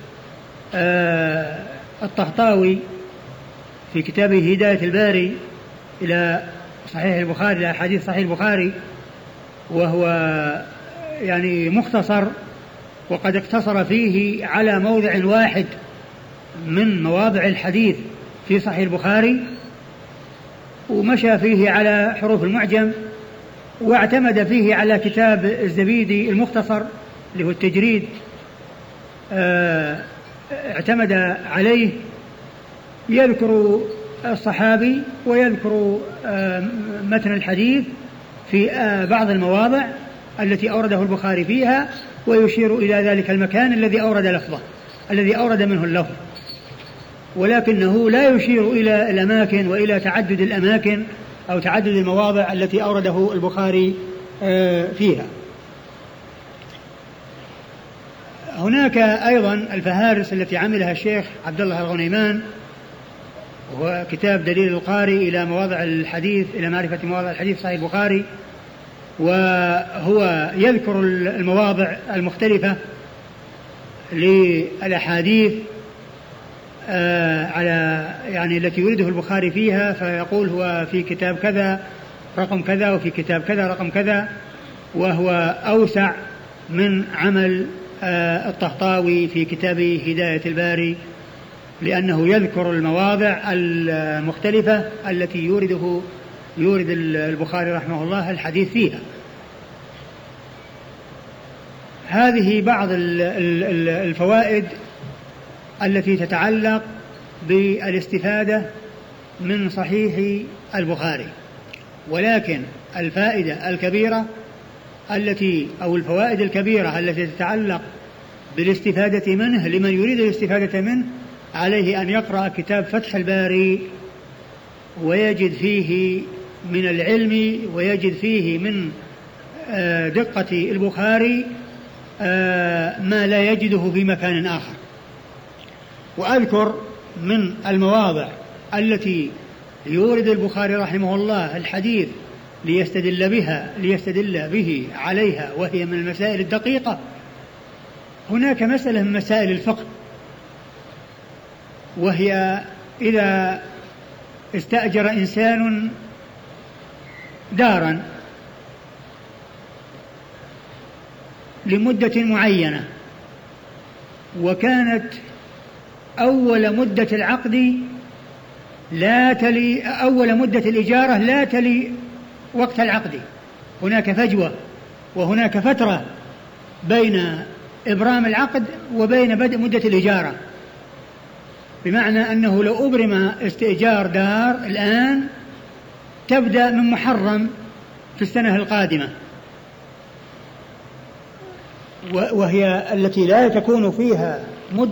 الطهطاوي في كتابه هداية الباري إلى صحيح البخاري، إلى حديث صحيح البخاري، وهو يعني مختصر، وقد اقتصر فيه على موضع واحد من مواضع الحديث في صحيح البخاري، ومشى فيه على حروف المعجم، واعتمد فيه على كتاب الزبيدي المختصر اللي هو التجريد، اعتمد عليه يذكر الصحابي ويذكر متن الحديث في بعض المواضع التي أورده البخاري فيها، ويشير إلى ذلك المكان الذي أورد منه اللفظ، ولكنه لا يشير إلى الأماكن وإلى تعدد الأماكن أو تعدد المواضع التي أورده البخاري فيها. هناك أيضا الفهارس التي عملها الشيخ عبد الله الغنيمان، وهو كتاب دليل القاري إلى مواضع الحديث، إلى معرفة مواضع الحديث صحيح البخاري، وهو يذكر المواضع المختلفة للأحاديث على يعني التي يريده البخاري فيها، فيقول هو في كتاب كذا رقم كذا وفي كتاب كذا رقم كذا، وهو أوسع من عمل الطهطاوي في كتابه هداية الباري، لأنه يذكر المواضع المختلفة التي يورد البخاري رحمه الله الحديث فيها. هذه بعض الفوائد التي تتعلق بالاستفادة من صحيح البخاري. ولكن الفائدة الكبيرة أو الفوائد الكبيرة التي تتعلق بالاستفادة منه لمن يريد الاستفادة منه عليه أن يقرأ كتاب فتح الباري، ويجد فيه من العلم ويجد فيه من دقة البخاري ما لا يجده في مكان آخر. وأذكر من المواضع التي يورد البخاري رحمه الله الحديث ليستدل به عليها، وهي من المسائل الدقيقة. هناك مسألة من مسائل الفقه، وهي إذا استأجر إنسان دارا لمدة معينة، وكانت أول مدة العقد أول مدة الإجارة لا تلي وقت العقد، هناك فجوة وهناك فترة بين إبرام العقد وبين بدء مدة الإجارة، بمعنى أنه لو أبرم استئجار دار الآن تبدأ من محرم في السنة القادمة، وهي التي لا تكون فيها مدة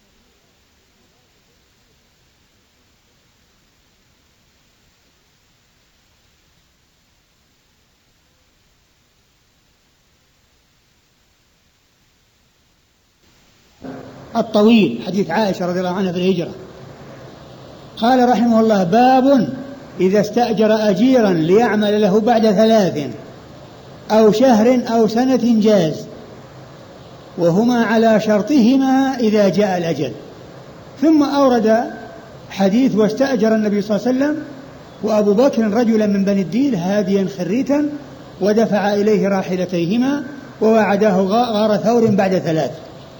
الطويل، حديث عائشة رضي الله عنها في الهجرة. قال رحمه الله: باب إذا استأجر أجيرا ليعمل له بعد 3 أو شهر أو سنة جاز، وهما على شرطهما إذا جاء الأجل. ثم أورد حديث: واستأجر النبي صلى الله عليه وسلم وأبو بكر رجلا من بني الديل هاديا خريتا، ودفع إليه راحلتيهما ووعداه غار ثور بعد 3.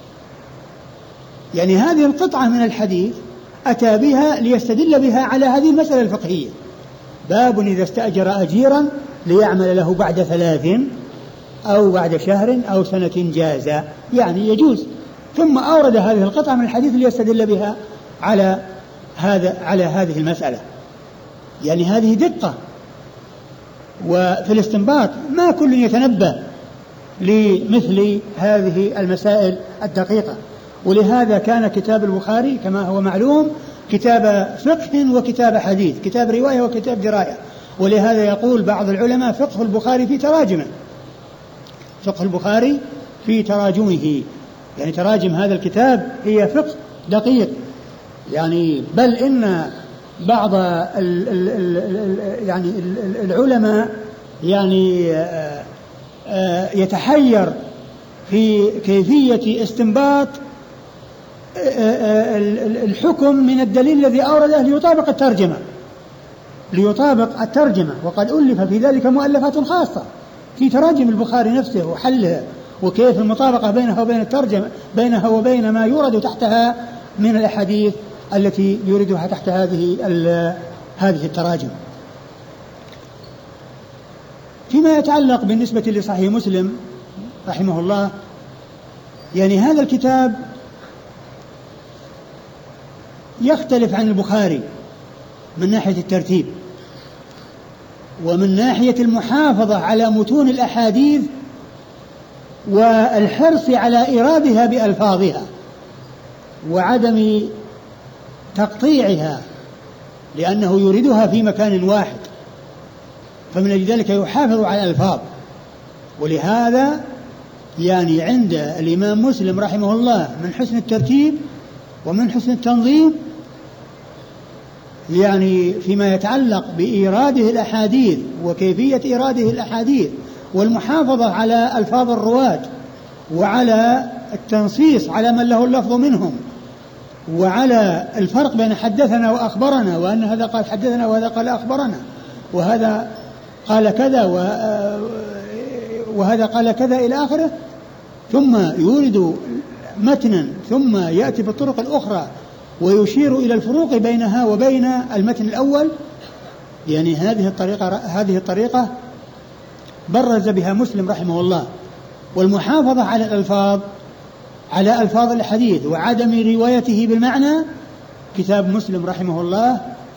يعني هذه القطعة من الحديث أتى بها ليستدل بها على هذه المسألة الفقهية. باب إذا استأجر أجيرا ليعمل له بعد 3 أو بعد شهر أو سنة جازا، يعني يجوز. ثم أورد هذه القطعة من الحديث ليستدل بها على هذه المسألة. يعني هذه دقة، وفي الاستنباط ما كل يتنبه لمثل هذه المسائل الدقيقة. ولهذا كان كتاب البخاري كما هو معلوم كتاب فقه وكتاب حديث، كتاب رواية وكتاب دراية. ولهذا يقول بعض العلماء فقه البخاري في تراجمه، فقه البخاري في تراجمه، يعني تراجم هذا الكتاب هي فقه دقيق، يعني بل إن بعض يعني العلماء يعني يتحير في كيفية استنباط الحكم من الدليل الذي أورده ليطابق الترجمة، وقد ألف في ذلك مؤلفات خاصة في تراجم البخاري نفسه وحلها، وكيف المطابقة بينها وبين الترجمة، بينها وبين ما يورد تحتها من الأحاديث التي يوردها تحت هذه التراجم. فيما يتعلق بالنسبة لصحيح مسلم رحمه الله، يعني هذا الكتاب يختلف عن البخاري من ناحية الترتيب، ومن ناحية المحافظة على متون الأحاديث والحرص على إيرادها بألفاظها وعدم تقطيعها، لأنه يوردها في مكان واحد، فمن أجل ذلك يحافظ على الألفاظ. ولهذا يعني عند الإمام مسلم رحمه الله من حسن الترتيب ومن حسن التنظيم، يعني فيما يتعلق بإيراده الأحاديث وكيفية إيراده الأحاديث والمحافظة على ألفاظ الرواة وعلى التنصيص على من له اللفظ منهم، وعلى الفرق بين حدثنا وأخبرنا، وأن هذا قال حدثنا وهذا قال أخبرنا، وهذا قال كذا وهذا قال كذا إلى آخره، ثم يورد متنا ثم يأتي بالطرق الأخرى ويشير إلى الفروق بينها وبين المتن الأول. يعني هذه الطريقة برز بها مسلم رحمه الله، والمحافظة على الألفاظ، على ألفاظ الحديث وعدم روايته بالمعنى. كتاب مسلم رحمه الله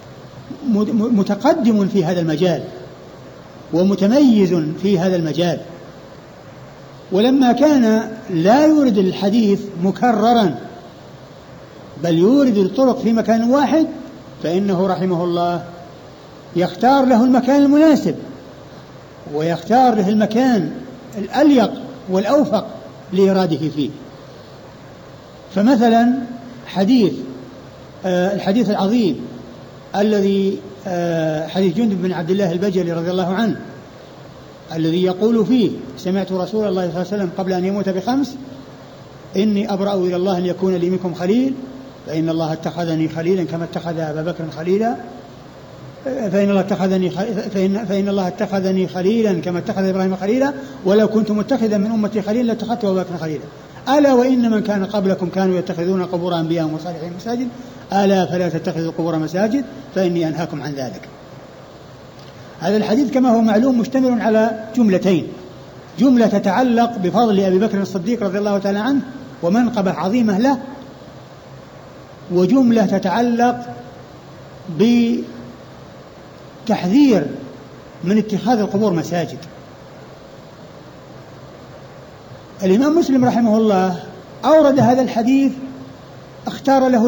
متقدم في هذا المجال ومتميز في هذا المجال، ولما كان لا يورد الحديث مكررا بل يورد الطرق في مكان واحد، فإنه رحمه الله يختار له المكان المناسب ويختار له المكان الأليق والأوفق لإراده فيه. فمثلا الحديث العظيم الذي حديث جندب بن عبد الله البجلي رضي الله عنه، الذي يقول فيه: سمعت رسول الله صلى الله عليه وسلم قبل أن يموت ب5: إني أبرأ إلى الله أن يكون لي منكم خليل، فإن الله اتخذني خليلا كما اتخذ أبا بكر خليلا، فإن الله اتخذني خليلا كما اتخذ إبراهيم خليلا، ولو كنت متخذا من أمتي خليلا لاتخذت أبا بكر خليلا، ألا وإن من كان قبلكم كانوا يتخذون قبور أنبيائهم وصالحين مساجد، ألا فلا تتخذوا قبور مساجد فإني أنهاكم عن ذلك. هذا الحديث كما هو معلوم مشتمل على جملتين: جملة تتعلق بفضل أبي بكر الصديق رضي الله تعالى عنه ومنقبة عظيمة له، وجملة تتعلق بتحذير من اتخاذ القبور مساجد. الإمام مسلم رحمه الله أورد هذا الحديث، اختار له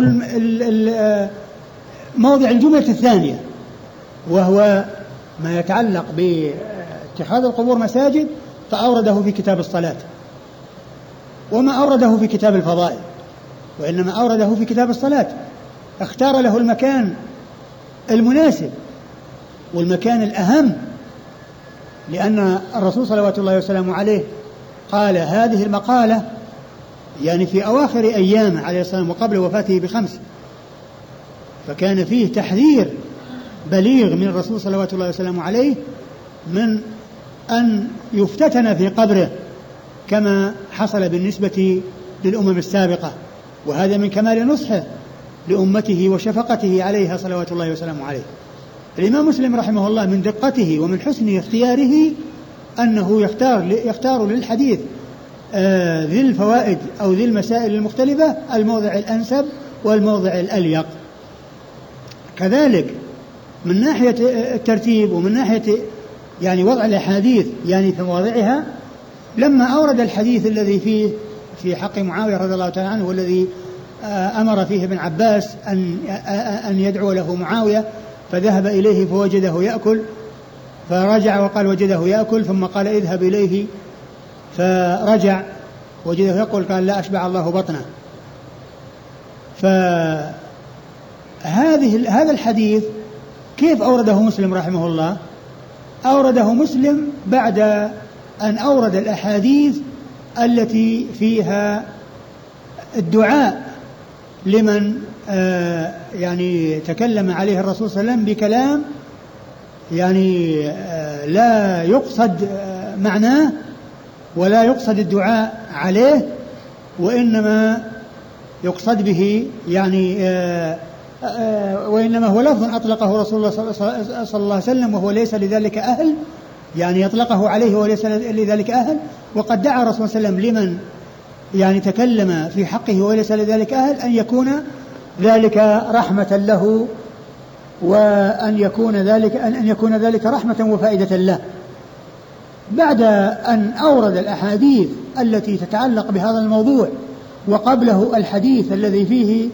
موضع الجملة الثانية، وهو ما يتعلق باتخاذ القبور مساجد، فأورده في كتاب الصلاة، وما أورده في كتاب الفضائل، وإنما أورده في كتاب الصلاة. اختار له المكان المناسب والمكان الأهم، لأن الرسول صلوات الله وسلامه عليه قال هذه المقالة يعني في أواخر أيامه عليه السلام وقبل وفاته ب5، فكان فيه تحذير بليغ من الرسول صلوات الله وسلامه عليه من أن يفتتن في قبره كما حصل بالنسبة للأمم السابقة، وهذا من كمال نصحه لأمته وشفقته عليها صلوات الله وسلامه عليه. الإمام مسلم رحمه الله من دقته ومن حسن اختياره أنه يختار للحديث ذي الفوائد أو ذي المسائل المختلفة الموضع الأنسب والموضع الأليق. كذلك من ناحية الترتيب ومن ناحية يعني وضع الأحاديث يعني في مواضعها، لما أورد الحديث الذي فيه في حق معاوية رضي الله تعالى عنه والذي أمر فيه ابن عباس أن يدعو له معاوية، فذهب إليه فوجده يأكل، فرجع وقال وجده يأكل، ثم قال اذهب إليه، فرجع وجده يأكل، قال لا أشبع الله بطنه. هذا الحديث كيف أورده مسلم رحمه الله؟ أورده مسلم بعد أن أورد الأحاديث التي فيها الدعاء لمن يعني تكلم عليه الرسول صلى الله عليه وسلم بكلام يعني لا يقصد معناه ولا يقصد الدعاء عليه، وإنما يقصد به يعني وإنما هو لفظ أطلقه رسول الله صلى الله عليه وسلم وهو ليس لذلك أهل، يعني يطلقه عليه وليس لذلك أهل. وقد دعا رسول الله صلى الله عليه وسلم لمن يعني تكلم في حقه وليس لذلك أهل أن يكون ذلك رحمة له، وأن يكون ذلك رحمة وفائدة له. بعد أن أورد الأحاديث التي تتعلق بهذا الموضوع، وقبله الحديث الذي فيه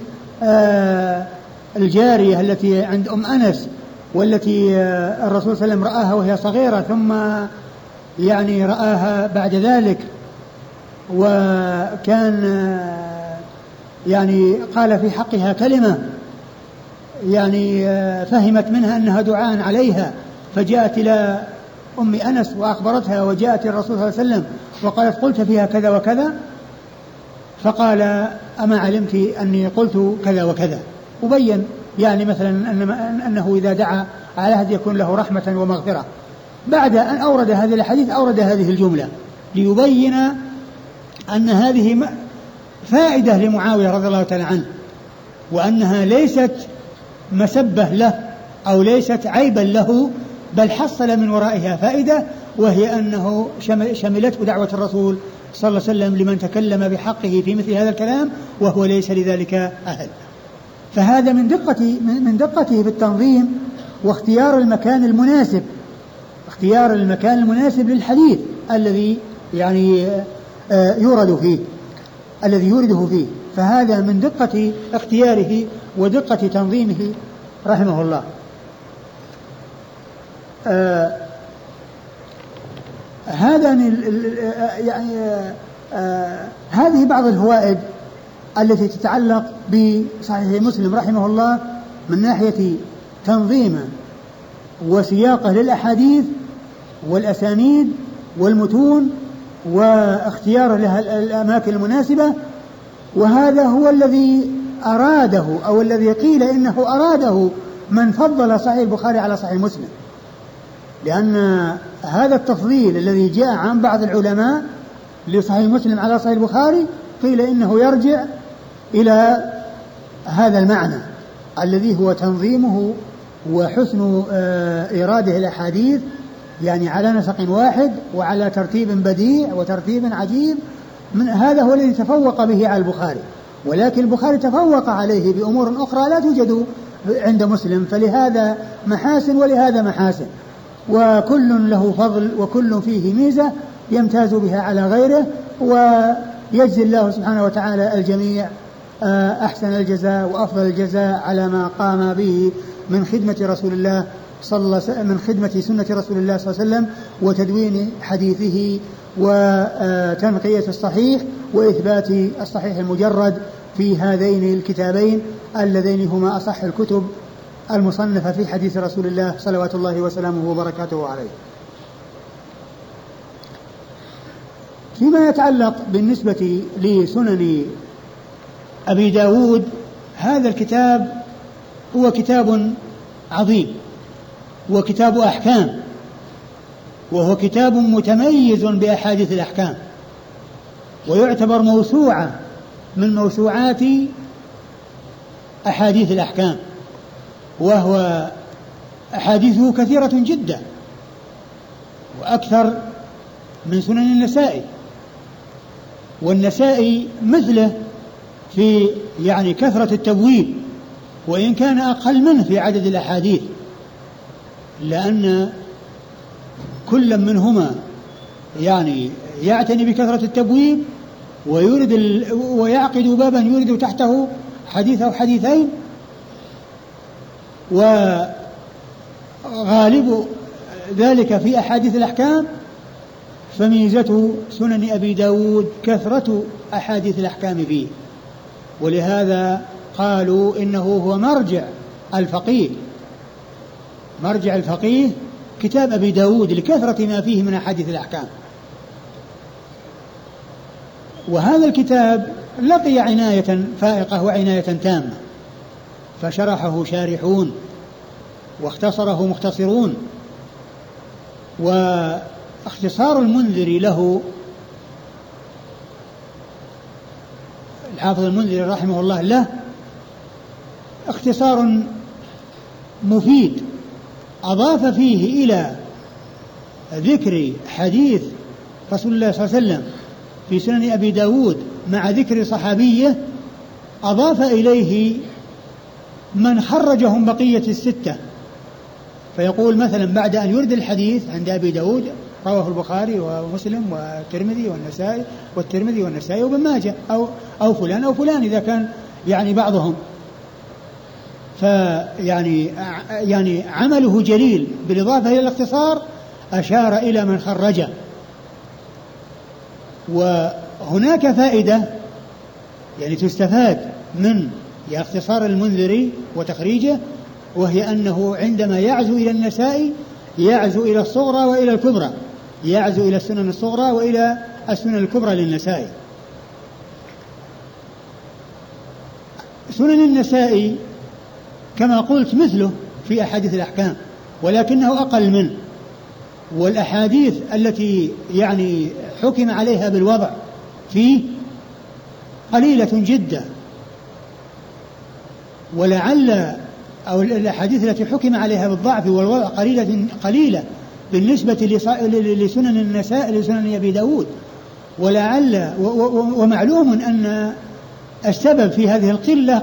الجارية التي عند أم أنس، والتي الرسول صلى الله عليه وسلم رآها وهي صغيرة، ثم يعني رآها بعد ذلك، وكان يعني قال في حقها كلمة يعني فهمت منها أنها دعاء عليها، فجاءت إلى أم أنس وأخبرتها، وجاءت الرسول صلى الله عليه وسلم وقالت قلت فيها كذا وكذا، فقال أما علمت أني قلت كذا وكذا، وبين يعني مثلا أنه إذا دعا على هذا يكون له رحمة ومغفرة. بعد أن أورد هذه الحديث أورد هذه الجملة ليبين أن هذه فائدة لمعاوية رضي الله تعالى عنه، وأنها ليست مسبة له أو ليست عيبا له، بل حصل من ورائها فائدة، وهي أنه شملته دعوة الرسول صلى الله عليه وسلم لمن تكلم بحقه في مثل هذا الكلام وهو ليس لذلك أهل. فهذا من دقته في التنظيم واختيار المكان المناسب للحديث الذي يعني يورده فيه. فهذا من دقة اختياره ودقة تنظيمه رحمه الله. هذه بعض الفوائد التي تتعلق بصحيح مسلم رحمه الله من ناحية تنظيمه وسياقه للأحاديث والأسانيد والمتون واختياره لها الأماكن المناسبة. وهذا هو الذي أراده أو الذي قيل إنه أراده من فضل صحيح البخاري على صحيح مسلم، لأن هذا التفضيل الذي جاء عن بعض العلماء لصحيح مسلم على صحيح البخاري قيل إنه يرجع إلى هذا المعنى الذي هو تنظيمه وحسن إراده الأحاديث يعني على نسق واحد وعلى ترتيب بديع وترتيب عجيب. من هذا هو الذي تفوق به على البخاري، ولكن البخاري تفوق عليه بأمور أخرى لا توجد عند مسلم، فلهذا محاسن ولهذا محاسن، وكل له فضل وكل فيه ميزة يمتاز بها على غيره، ويجزي الله سبحانه وتعالى الجميع أحسن الجزاء وأفضل الجزاء على ما قام به من خدمة رسول الله من خدمة سنة رسول الله صلى الله عليه وسلم وتدوين حديثه وتنقية الصحيح وإثبات الصحيح المجرد في هذين الكتابين اللذين هما أصح الكتب المصنفة في حديث رسول الله صلوات الله وسلامه وبركاته عليه. فيما يتعلق بالنسبة لسنن أبي داود، هذا الكتاب هو كتاب عظيم وكتاب أحكام، وهو كتاب متميز بأحاديث الأحكام، ويعتبر موسوعة من موسوعات أحاديث الأحكام، وهو أحاديثه كثيرة جدا وأكثر من سنن النسائي، والنسائي مثله في يعني كثرة التبويب، وإن كان أقل منه في عدد الأحاديث، لأن كل منهما يعني يعتني بكثرة التبويب ويعقد بابا يورد تحته حديث أو حديثين. وغالب ذلك في أحاديث الأحكام، فميزة سنن أبي داود كثرة أحاديث الأحكام فيه، ولهذا قالوا إنه هو مرجع الفقيه كتاب أبي داود لكثرة ما فيه من أحاديث الأحكام. وهذا الكتاب لقي عناية فائقة وعناية تامة، فشرحه شارحون واختصره مختصرون. واختصار المنذري له، الحافظ المنذري رحمه الله له اختصار مفيد، أضاف فيه إلى ذكر حديث رسول الله صلى الله عليه وسلم في سنن أبي داود مع ذكر صحابيه، أضاف إليه من خرجهم بقية الستة. فيقول مثلا بعد أن يرد الحديث عند أبي داود رواه البخاري ومسلم والترمذي والنسائي وابن ماجه أو فلان إذا كان يعني بعضهم. يعني عمله جليل بالإضافة إلى الاختصار، أشار إلى من خرجه. وهناك فائدة يعني تستفاد من اختصار المنذري وتخريجه، وهي أنه عندما يعزو إلى النسائي يعزو إلى الصغرى وإلى الكبرى، يعزو إلى السنن الصغرى وإلى السنن الكبرى للنسائي. سنن النسائي كما قلت مثله في أحاديث الأحكام، ولكنه أقل منه. والأحاديث التي يعني حكم عليها بالوضع فيه قليلة جدا، ولعل أو الأحاديث التي حكم عليها بالضعف والوضع قليلة بالنسبة لسنن النساء لسنن أبي داود. ولعل ومعلوم أن السبب في هذه القلة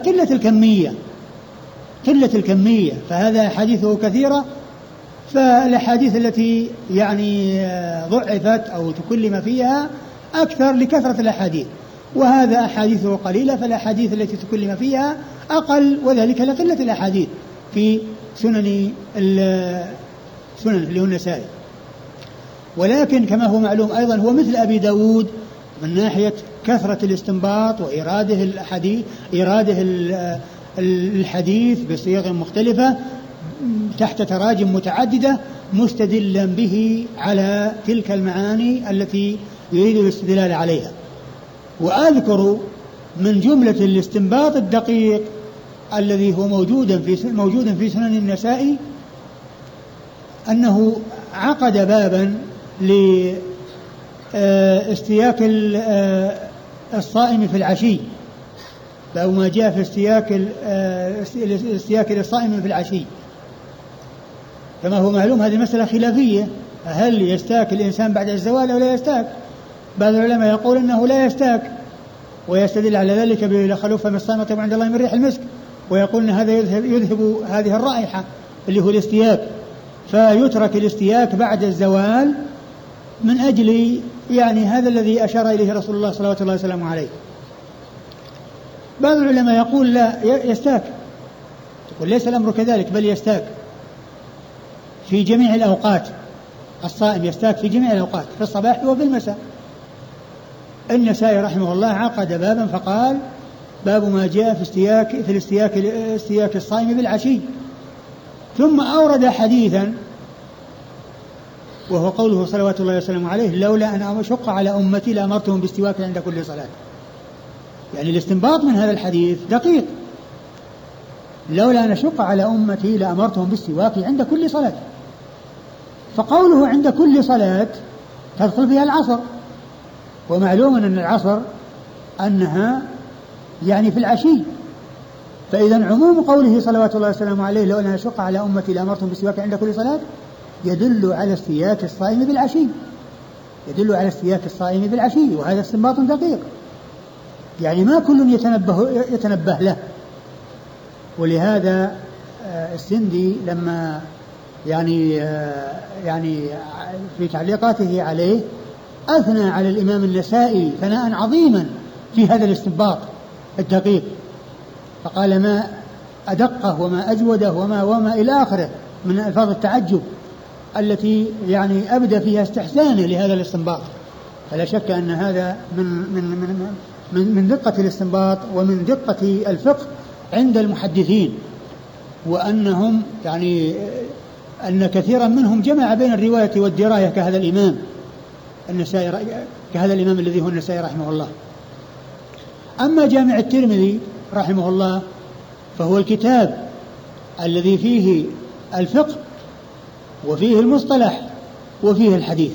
قلة الكمية، فهذا حديثه كثيرة، فالأحاديث التي يعني ضعفت أو تكلم فيها أكثر لكثرة الأحاديث، وهذا أحاديثه قليلة، فالأحاديث التي تكلم فيها أقل، وذلك لقلة الأحاديث في سنن اللي هو النسائي. ولكن كما هو معلوم أيضا هو مثل أبي داود من ناحية كثرة الاستنباط وإراده الحديث بصيغ مختلفة تحت تراجم متعددة، مستدلا به على تلك المعاني التي يريد الاستدلال عليها. وأذكر من جملة الاستنباط الدقيق الذي هو موجود في سنن النسائي أنه عقد بابا لاستياك الصائم في العشي، باب ما جاء في استياك الصائم في العشي. كما هو معلوم هذه مسألة خلافية، هل يستاك الإنسان بعد الزوال أو لا يستاك؟ بعض العلماء يقول أنه لا يستاك، ويستدل على ذلك بخلوف فم الصائم يطيب عند الله من ريح المسك، ويقول أن هذا يذهب هذه الرائحة اللي هو الاستياك، فيترك الاستياك بعد الزوال من أجل يعني هذا الذي أشار إليه رسول الله صلى الله عليه وسلم عليه. بعض العلماء يقول لا يستاك، تقول ليس الأمر كذلك، بل يستاك في جميع الأوقات، الصائم يستاك في جميع الأوقات في الصباح وفي المساء. النسائي رحمه الله عقد بابا فقال باب ما جاء في استياك الصائم بالعشي، ثم أورد حديثا وهو قوله صلوات الله وسلامه عليه لولا أن أشق على أمتي لأمرتهم باستواك عند كل صلاة. يعني الاستنباط من هذا الحديث دقيق، لولا أن أشق على أمتي لأمرتهم باستواك عند كل صلاة. فقوله عند كل صلاة تدخل فيها العصر، ومعلوم أن العصر أنها يعني في العشي، فإذا عموم قوله صلوات الله وسلامه عليه لولا أن أشق على أمتي لأمرتهم باستواك عند كل صلاة يدل على استياك الصائم بالعشي، وهذا استنباط دقيق، يعني ما كل يتنبه له. ولهذا السندي لما يعني في تعليقاته عليه أثنى على الإمام النسائي ثناء عظيما في هذا الاستنباط الدقيق، فقال ما أدقه وما أجوده وما إلى آخره من ألفاظ التعجب التي يعني أبدى فيها استحسانه لهذا الاستنباط. فلا شك أن هذا من دقة الاستنباط ومن دقة الفقه عند المحدثين، وأنهم يعني أن كثيرا منهم جمع بين الرواية والدراية كهذا الإمام النسائي، كهذا الإمام الذي هو النسائي رحمه الله. أما جامع الترمذي رحمه الله فهو الكتاب الذي فيه الفقه وفيه المصطلح وفيه الحديث،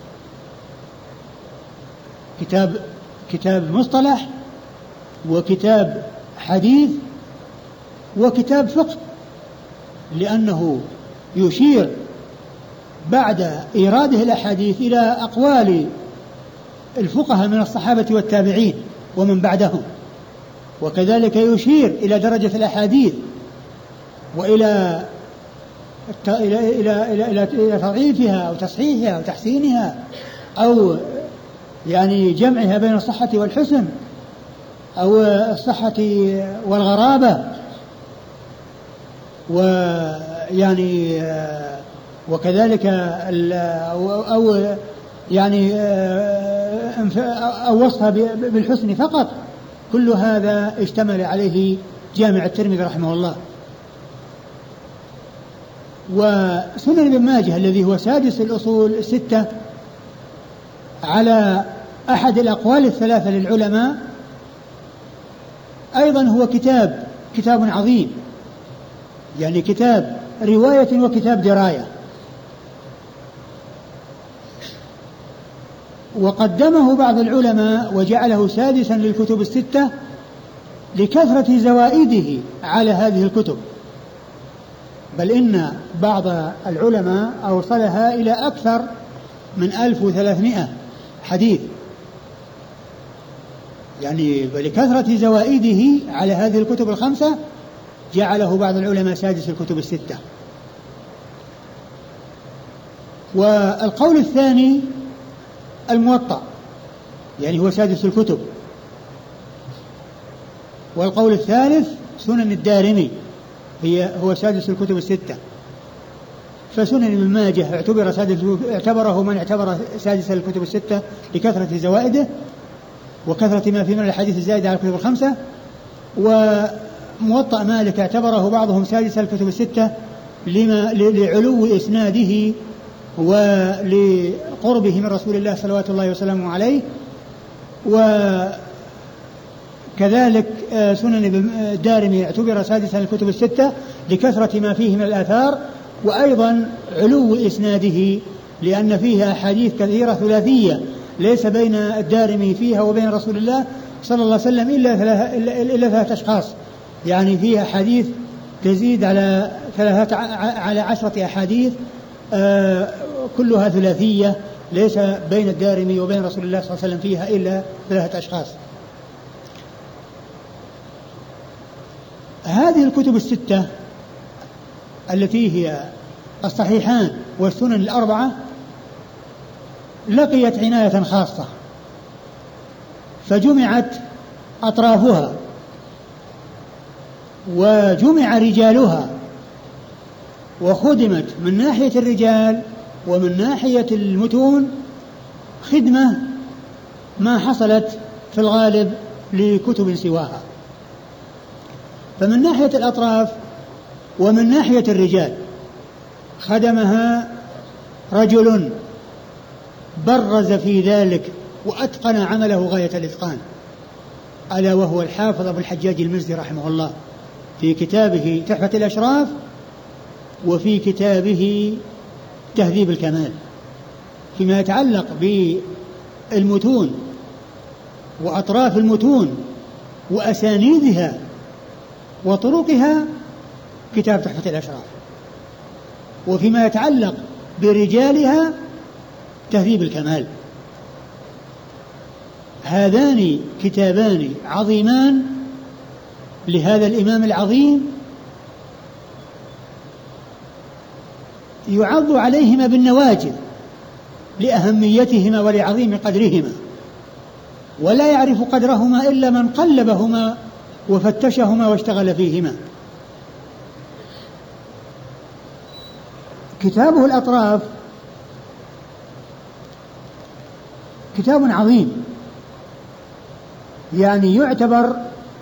كتاب مصطلح وكتاب حديث وكتاب فقه، لأنه يشير بعد إيراده الأحاديث إلى أقوال الفقهاء من الصحابة والتابعين ومن بعدهم، وكذلك يشير إلى درجة الأحاديث وإلى إلى تضعيفها أو تصحيحها أو تحسينها أو يعني جمعها بين الصحة والحسن أو الصحة والغرابة، ويعني وكذلك أو يعني أو وصفها بالحسن فقط. كل هذا اشتمل عليه جامع الترمذي رحمه الله. وسنن ابن ماجه الذي هو سادس الأصول الستة على أحد الأقوال الثلاثة للعلماء أيضا هو كتاب عظيم، يعني كتاب رواية وكتاب دراية. وقدمه بعض العلماء وجعله سادسا للكتب الستة لكثرة زوائده على هذه الكتب، بل إن بعض العلماء أوصلها إلى أكثر من 1300 حديث، يعني ولكثرة زوائده على هذه الكتب الخمسة جعله بعض العلماء سادس الكتب الستة. والقول الثاني الموطأ، يعني هو سادس الكتب. والقول الثالث سنن الدارمي هو سادس الكتب الستة. فسنن ابن ماجه اعتبره من اعتبر سادس الكتب الستة لكثرة زوائده وكثرة ما فيه من الحديث الزائد على الكتب الخمسة. وموطأ مالك اعتبره بعضهم سادس الكتب الستة لعلو إسناده ولقربه من رسول الله صلوات الله وسلامه عليه. وكذلك سنن الدارمي اعتبر سادسا الكتب الستة لكثرة ما فيه من الآثار، وأيضا علو إسناده لأن فيها حديث كثيرة ثلاثية ليس بين الدارمي فيها وبين رسول الله صلى الله عليه وسلم إلا 3 أشخاص، يعني فيها حديث تزيد على 10 أحاديث كلها ثلاثية ليس بين الدارمي وبين رسول الله صلى الله عليه وسلم فيها إلا 3 أشخاص. هذه الكتب الستة التي هي الصحيحان والسنن الأربعة لقيت عناية خاصة، فجمعت أطرافها وجمع رجالها وخدمت من ناحية الرجال ومن ناحية المتون خدمة ما حصلت في الغالب لكتب سواها. فمن ناحية الأطراف ومن ناحية الرجال خدمها رجل برز في ذلك وأتقن عمله غاية الإتقان، ألا وهو الحافظ أبو الحجاج المزي رحمه الله في كتابه تحفة الأشراف وفي كتابه تهذيب الكمال. فيما يتعلق بالمتون وأطراف المتون وأسانيدها وطرقها كتاب تحفة الأشراف، وفيما يتعلق برجالها تهذيب الكمال. هذان كتابان عظيمان لهذا الإمام العظيم يعض عليهما بالنواجذ لأهميتهما ولعظيم قدرهما، ولا يعرف قدرهما إلا من قلبهما وفتشهما واشتغل فيهما. كتابه الأطراف كتاب عظيم، يعني يعتبر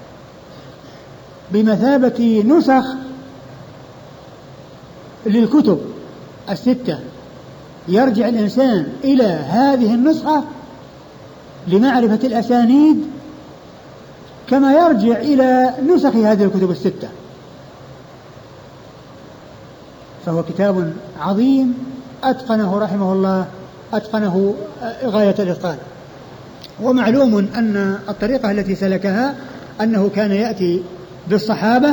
بمثابة نسخ للكتب الستة، يرجع الإنسان إلى هذه النسخة لمعرفة الأسانيد كما يرجع إلى نسخ هذه الكتب الستة. فهو كتاب عظيم أتقنه رحمه الله، أتقنه غاية الإتقان. ومعلوم أن الطريقة التي سلكها أنه كان يأتي بالصحابة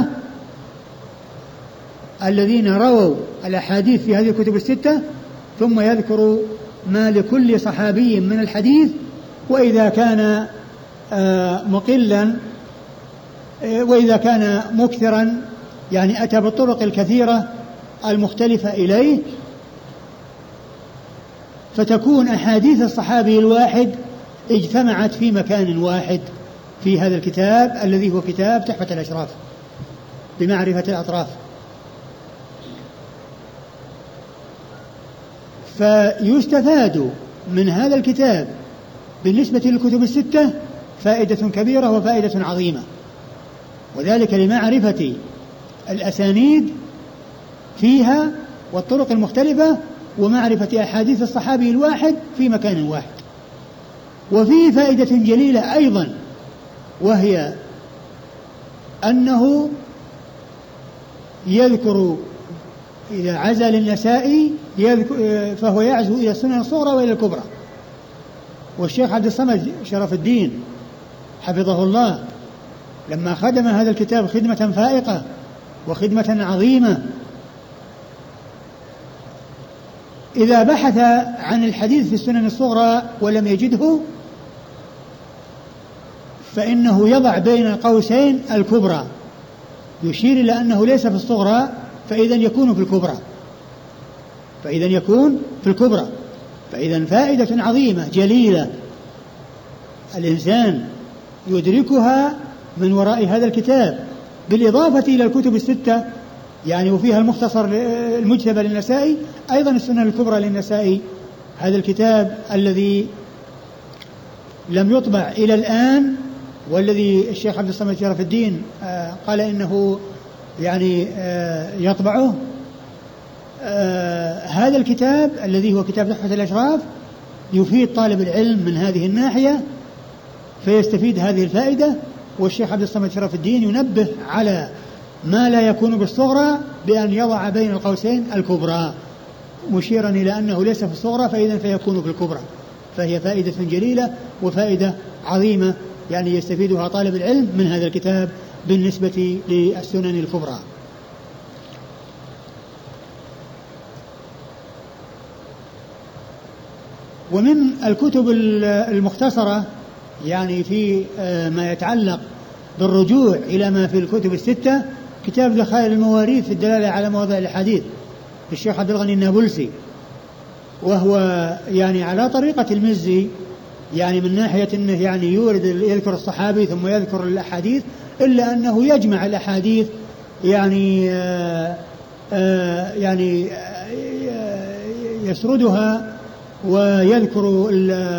الذين رووا الأحاديث في هذه الكتب الستة، ثم يذكر ما لكل صحابي من الحديث، وإذا كان مقلا وإذا كان مكثرا يعني أتى بالطرق الكثيرة المختلفة إليه، فتكون أحاديث الصحابي الواحد اجتمعت في مكان واحد في هذا الكتاب الذي هو كتاب تحفة الأشراف بمعرفة الأطراف. فيستفاد من هذا الكتاب بالنسبة للكتب الستة فائدة كبيرة وفائدة عظيمة، وذلك لمعرفة الأسانيد فيها والطرق المختلفة، ومعرفة أحاديث الصحابي الواحد في مكان واحد. وفيه فائدة جليلة أيضا، وهي أنه يذكر إذا عزل النسائي فهو يعزو إلى السنن الصغرى وإلى الكبرى. والشيخ عبد الصمد شرف الدين حفظه الله لما خدم هذا الكتاب خدمة فائقة وخدمة عظيمة، إذا بحث عن الحديث في السنن الصغرى ولم يجده فإنه يضع بين قوسين الكبرى، يشير إلى أنه ليس في الصغرى، فإذا يكون في الكبرى، فإذا فائدة عظيمة جليلة الإنسان يدركها من وراء هذا الكتاب، بالإضافة إلى الكتب الستة يعني وفيها المختصر المجتبى للنسائي، أيضا السنن الكبرى للنسائي، هذا الكتاب الذي لم يطبع إلى الآن، والذي الشيخ عبد الصمد شرف الدين قال إنه يعني يطبعه. هذا الكتاب الذي هو كتاب تحفة الأشراف يفيد طالب العلم من هذه الناحية فيستفيد هذه الفائدة. والشيخ عبد الصمد شرف الدين ينبه على ما لا يكون بالصغرى بأن يضع بين القوسين الكبرى، مشيرا إلى أنه ليس في الصغرى فإذا فيكون في الكبرى. فهي فائدة جليلة وفائدة عظيمة يعني يستفيدها طالب العلم من هذا الكتاب بالنسبة للسنن الكبرى. ومن الكتب المختصرة يعني في ما يتعلق بالرجوع إلى ما في الكتب الستة كتاب ذخائر المواريث في الدلالة على مواضع الحديث للشيخ عبد الغني النابلسي، وهو يعني على طريقة المزي، يعني من ناحية أنه يعني يذكر الصحابي ثم يذكر الأحاديث، إلا أنه يجمع الأحاديث يعني يسردها ويذكر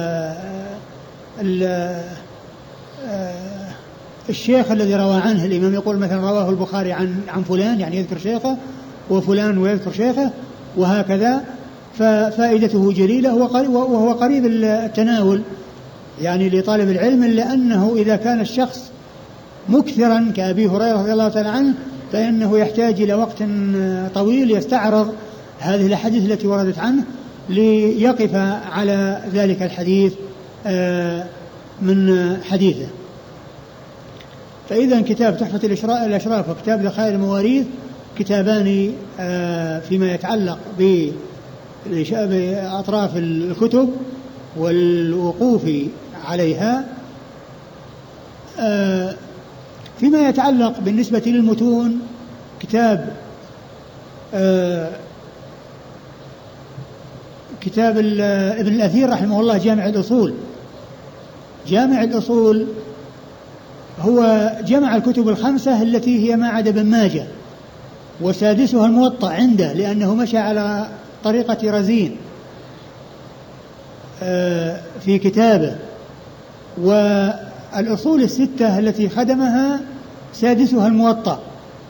الشيخ الذي روى عنه. الإمام يقول مثلا رواه البخاري عن فلان، يعني يذكر شيخه، وفلان ويذكر شيخه، وهكذا. ففائدته جليلة وهو قريب التناول يعني لطالب العلم، إلا أنه إذا كان الشخص مكثرا كأبي هريرة رضي الله تعالى عنه فإنه يحتاج إلى وقت طويل يستعرض هذه الأحاديث التي وردت عنه ليقف على ذلك الحديث من حديثه. فإذا كتاب تحفة الأشراف وكتاب ذخائر المواريث كتابان فيما يتعلق بأطراف الكتب والوقوف عليها. فيما يتعلق بالنسبة للمتون كتاب ابن الأثير رحمه الله جامع الأصول. جامع الأصول هو جمع الكتب الخمسة التي هي ما عدا ابن ماجه، وسادسها الموطأ عنده لأنه مشى على طريقة رزين في كتابه. والأصول الستة التي خدمها سادسها الموطأ.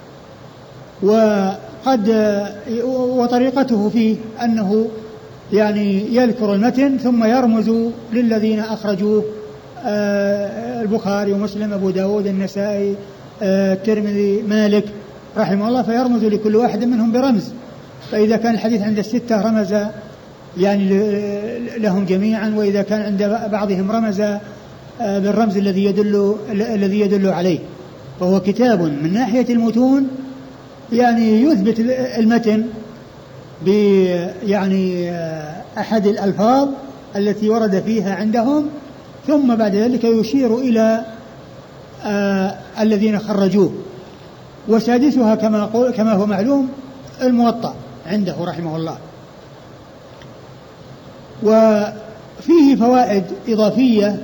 وطريقته فيه أنه يعني يذكر المتن ثم يرمز للذين أخرجوه، البخاري ومسلم أبو داود النسائي الترمذي مالك رحمه الله، فيرمز لكل واحد منهم برمز. فإذا كان الحديث عند الستة رمز يعني لهم جميعا، وإذا كان عند بعضهم رمز بالرمز الذي يدل عليه. فهو كتاب من ناحية المتون يعني يثبت المتن يعني أحد الألفاظ التي ورد فيها عندهم، ثم بعد ذلك يشير إلى الذين خرجوه. وسادسها كما هو معلوم الموطأ عنده رحمه الله. وفيه فوائد إضافية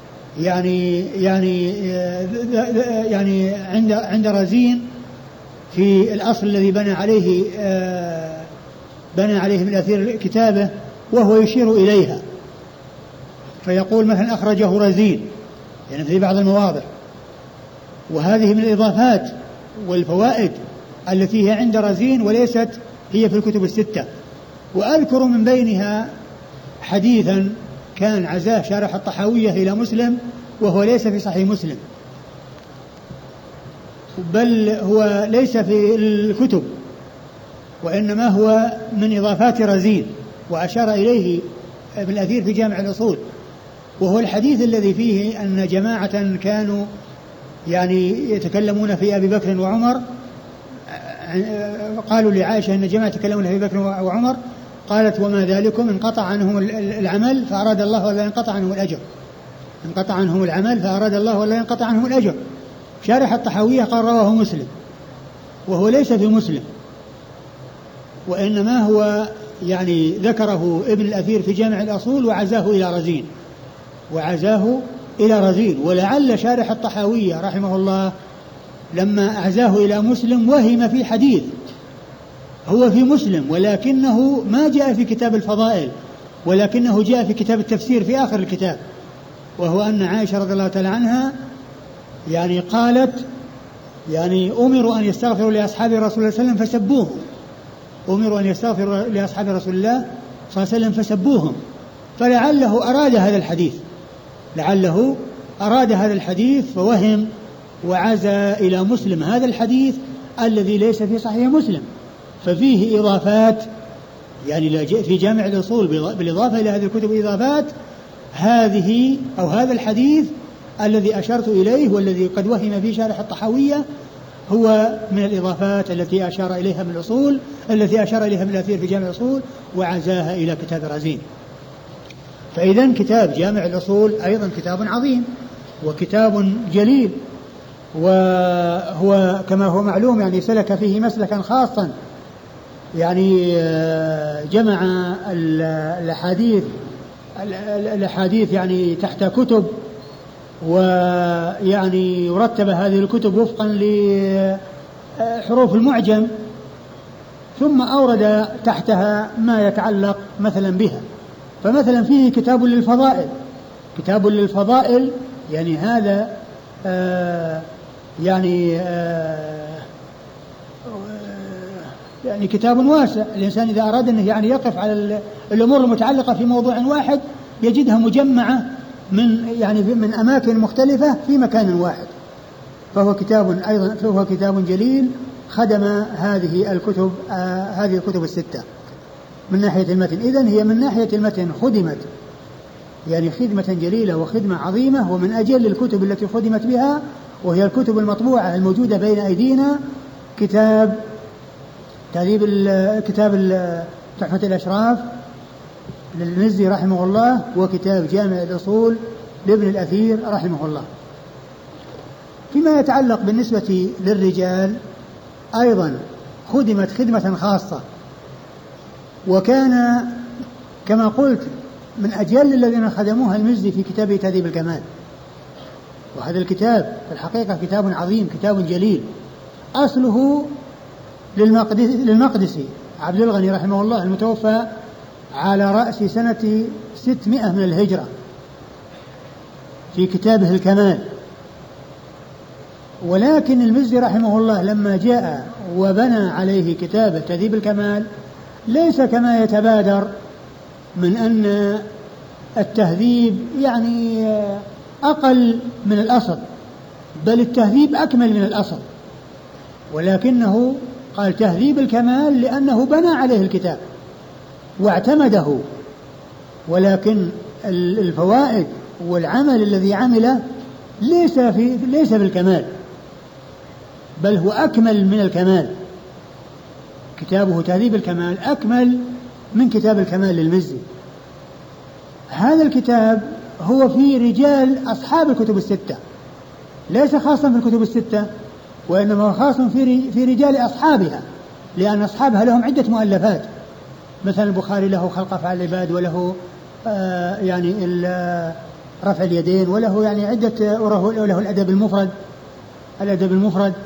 يعني عند رزين في الأصل الذي بنى عليه ابن الأثير كتابه، وهو يشير إليها فيقول مثلا أخرجه رزين يعني في بعض المواضع. وهذه من الإضافات والفوائد التي هي عند رزين وليست هي في الكتب الستة. وأذكر من بينها حديثا كان عزاه شارح الطحاوية إلى مسلم، وهو ليس في صحيح مسلم، بل هو ليس في الكتب، وإنما هو من إضافات رزين، وأشار إليه ابن الأثير في جامع الأصول. وهو الحديث الذي فيه أن جماعة كانوا يعني يتكلمون في أبي بكر وعمر، قالوا لعائشة أن جماعة يتكلمون في أبي بكر وعمر، قالت وما ذلكم؟ انقطع عنهم العمل فأراد الله ولا ينقطع عنهم الأجر. انقطع عنهم العمل فأراد الله ولا ينقطع عنهم الأجر. شارح الطحاوية قال رواه مسلم، وهو ليس في مسلم، وإنما هو يعني ذكره ابن الأثير في جامع الأصول وعزاه إلى رزين. ولعل شارح الطحاوية رحمه الله لما أعزاه إلى مسلم وهم في حديث هو في مسلم، ولكنه ما جاء في كتاب الفضائل، ولكنه جاء في كتاب التفسير في آخر الكتاب. وهو أن عائشة رضي الله تعالى عنها يعني قالت يعني أمروا أن يستغفروا لأصحاب رسول الله صلى الله عليه وسلم فسبوهم. أمروا أن يستغفروا لأصحاب رسول الله صلى الله عليه وسلم فسبوهم. فلعله أراد هذا الحديث فوهم وعزى إلى مسلم هذا الحديث الذي ليس في صحيح مسلم. ففيه إضافات يعني في جامع الأصول بالإضافة إلى هذه الكتب إضافات هذه أو هذا الحديث الذي أشرت إليه والذي قد وهم في شارح الطحاوية هو من الإضافات التي أشار إليها من الأصول، التي أشار إليها من الأثير في جامع الأصول وعزاها إلى كتاب رزين. فإذن كتاب جامع الأصول أيضا كتاب عظيم وكتاب جليل، وهو كما هو معلوم يعني سلك فيه مسلكا خاصا، يعني جمع الأحاديث يعني تحت كتب، ويعني رتب هذه الكتب وفقا لحروف المعجم، ثم أورد تحتها ما يتعلق مثلا بها. فمثلا فيه كتاب للفضائل يعني هذا يعني كتاب واسع. الإنسان إذا أراد أنه يعني يقف على الأمور المتعلقة في موضوع واحد يجدها مجمعة من أماكن مختلفة في مكان واحد. فهو كتاب جليل خدم هذه الكتب الستة من ناحية المتن. إذن هي من ناحية المتن خدمت يعني خدمة جليلة وخدمة عظيمة، ومن أجل الكتب التي خدمت بها وهي الكتب المطبوعة الموجودة بين أيدينا كتاب تحفة الأشراف للمزي رحمه الله، وكتاب جامع الأصول لابن الأثير رحمه الله. فيما يتعلق بالنسبة للرجال أيضا خدمت خدمة خاصة، وكان كما قلت من أجل الذين خدموها المزي في كتابه تهذيب الكمال. وهذا الكتاب في الحقيقة كتاب عظيم، كتاب جليل، أصله للمقدسي عبد الغني رحمه الله المتوفى على رأس سنة 600 من الهجرة في كتابه الكمال. ولكن المزي رحمه الله لما جاء وبنى عليه كتابه تهذيب الكمال ليس كما يتبادر من أن التهذيب يعني أقل من الأصل، بل التهذيب أكمل من الأصل، ولكنه قال تهذيب الكمال لأنه بنى عليه الكتاب واعتمده، ولكن الفوائد والعمل الذي عمله ليس بالكمال، بل هو أكمل من الكمال. كتابه تهذيب الكمال أكمل من كتاب الكمال للمزي. هذا الكتاب هو في رجال أصحاب الكتب الستة، ليس خاصا في الكتب الستة، وإنما هو خاص في رجال أصحابها، لأن أصحابها لهم عدة مؤلفات، مثلا البخاري له خلق أفعال العباد، وله يعني رفع اليدين، وله يعني عدة، وله الأدب المفرد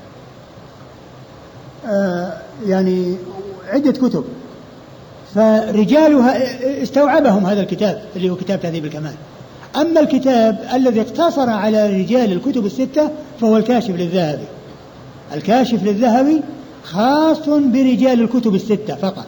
يعني عدة كتب، فرجالها استوعبهم هذا الكتاب اللي هو كتاب تهذيب الكمال. أما الكتاب الذي اقتصر على رجال الكتب الستة فهو الكاشف للذهبي. الكاشف للذهبي خاص برجال الكتب الستة فقط،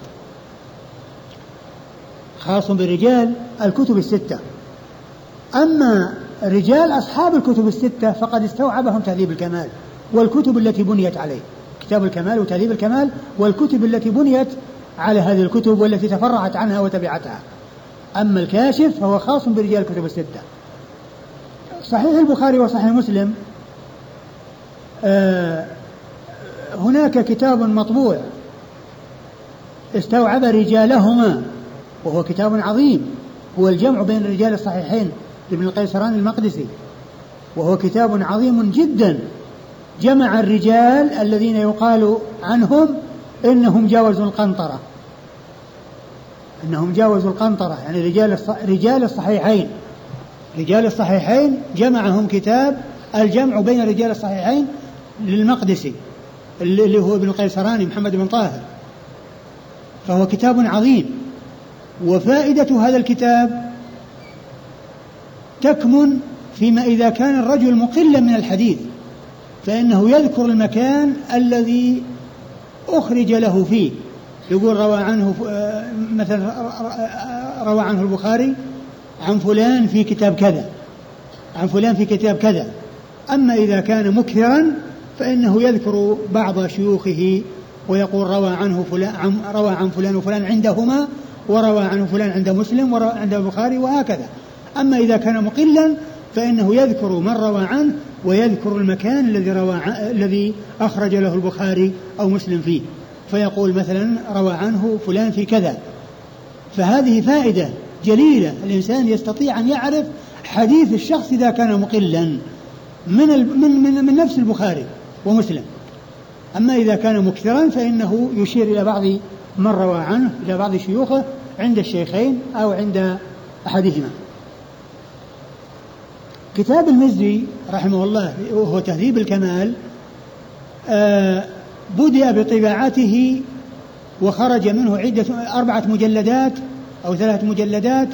خاص برجال الكتب الستة. أما رجال أصحاب الكتب الستة فقد استوعبهم تهذيب الكمال والكتب التي بنيت عليه، كتاب الكمال وتهذيب الكمال والكتب التي بنيت على هذه الكتب والتي تفرعت عنها وتبعتها. أما الكاشف فهو خاص برجال الكتب الستة. صحيح البخاري وصحيح مسلم هناك كتاب مطبوع استوعب رجالهما وهو كتاب عظيم، هو الجمع بين رجال الصحيحين لابن القيسراني المقدسي، وهو كتاب عظيم جدا، جمع الرجال الذين يقال عنهم إنهم جاوزوا القنطرة، يعني رجال الصحيحين جمعهم كتاب الجمع بين رجال الصحيحين للمقدسي اللي هو ابن القيسراني محمد بن طاهر، فهو كتاب عظيم. وفائدة هذا الكتاب تكمن فيما إذا كان الرجل مقلا من الحديث فإنه يذكر المكان الذي أخرج له فيه، يقول روى عنه مثلا روى عنه البخاري عن فلان في كتاب كذا، عن فلان في كتاب كذا. أما إذا كان مكثرا فإنه يذكر بعض شيوخه ويقول روى عن فلان وفلان عندهما، وروى عنه فلان عند مسلم وروى عند البخاري وهكذا. أما إذا كان مقلا فإنه يذكر من روى عنه ويذكر المكان الذي أخرج له البخاري أو مسلم فيه، فيقول مثلا روى عنه فلان في كذا. فهذه فائدة جليلة، الإنسان يستطيع أن يعرف حديث الشخص إذا كان مقلا من نفس البخاري ومسلم. أما إذا كان مكثرا فإنه يشير إلى بعض من روى عنه، إلى بعض شيوخه عند الشيخين أو عند أحدهما. كتاب المزي رحمه الله وهو تهذيب الكمال بدأ بطباعته وخرج منه 4 مجلدات أو 3 مجلدات،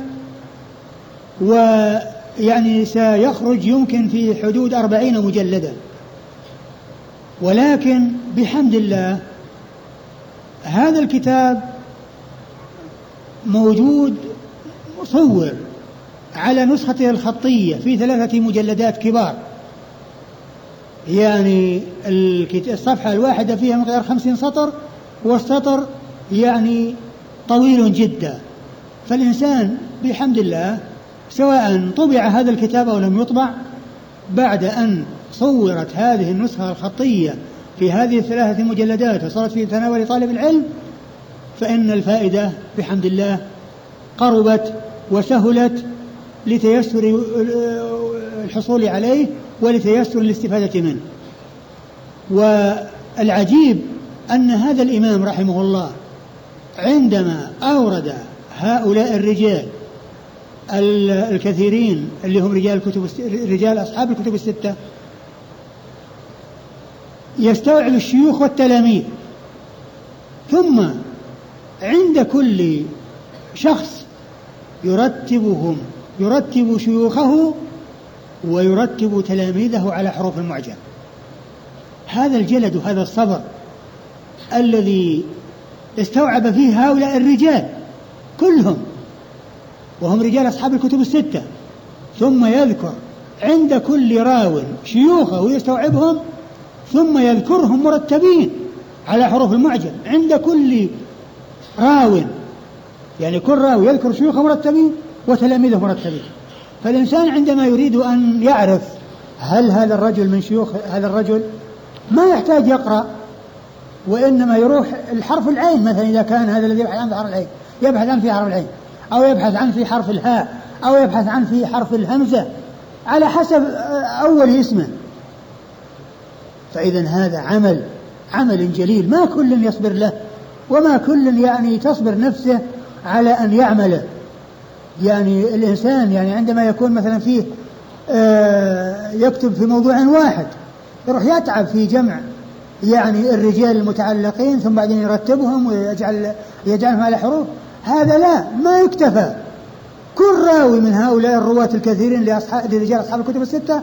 ويعني سيخرج يمكن في حدود 40 مجلدا. ولكن بحمد الله هذا الكتاب موجود مصور على نسخته الخطية في 3 مجلدات كبار، يعني الصفحة الواحدة فيها مقدار 50 سطر، والسطر يعني طويل جدا. فالإنسان بحمد الله سواء طبع هذا الكتاب أو لم يطبع، بعد أن صورت هذه النسخة الخطية في هذه 3 مجلدات وصارت في تناول طالب العلم، فإن الفائدة بحمد الله قربت وسهلت لتيسر الحصول عليه ولتيسر الاستفادة منه. والعجيب أن هذا الإمام رحمه الله عندما أورد هؤلاء الرجال الكثيرين اللي هم رجال أصحاب الكتب الستة يستوعب الشيوخ والتلاميذ، ثم عند كل شخص يرتب شيوخه ويرتب تلاميذه على حروف المعجم. هذا الجلد وهذا الصبر الذي استوعب فيه هؤلاء الرجال كلهم وهم رجال أصحاب الكتب الستة، ثم يذكر عند كل راو شيوخه يستوعبهم، ثم يذكرهم مرتبين على حروف المعجم عند كل راو، يعني كل راوي يذكر شيوخه مرتبين وتلاميذه مرتبين. فالإنسان عندما يريد أن يعرف هل هذا الرجل من شيوخ هذا الرجل ما يحتاج يقرأ، وإنما يروح الحرف العين مثلا، إذا كان هذا الذي يبحث عنه في حرف العين يبحث عنه في حرف العين، أو يبحث عنه في حرف الهاء، أو يبحث عنه في حرف الهمزة على حسب أول اسمه. فإذا هذا عمل جليل ما كل يصبر له، وما كل يعني تصبر نفسه على أن يعمله. يعني الإنسان يعني عندما يكون مثلا فيه يكتب في موضوع واحد يروح يتعب في جمع يعني الرجال المتعلقين، ثم بعدين يرتبهم ويجعلهم على حروف. هذا لا، ما يكتفى. كل راوي من هؤلاء الرواة الكثيرين لرجال أصحاب الكتب الستة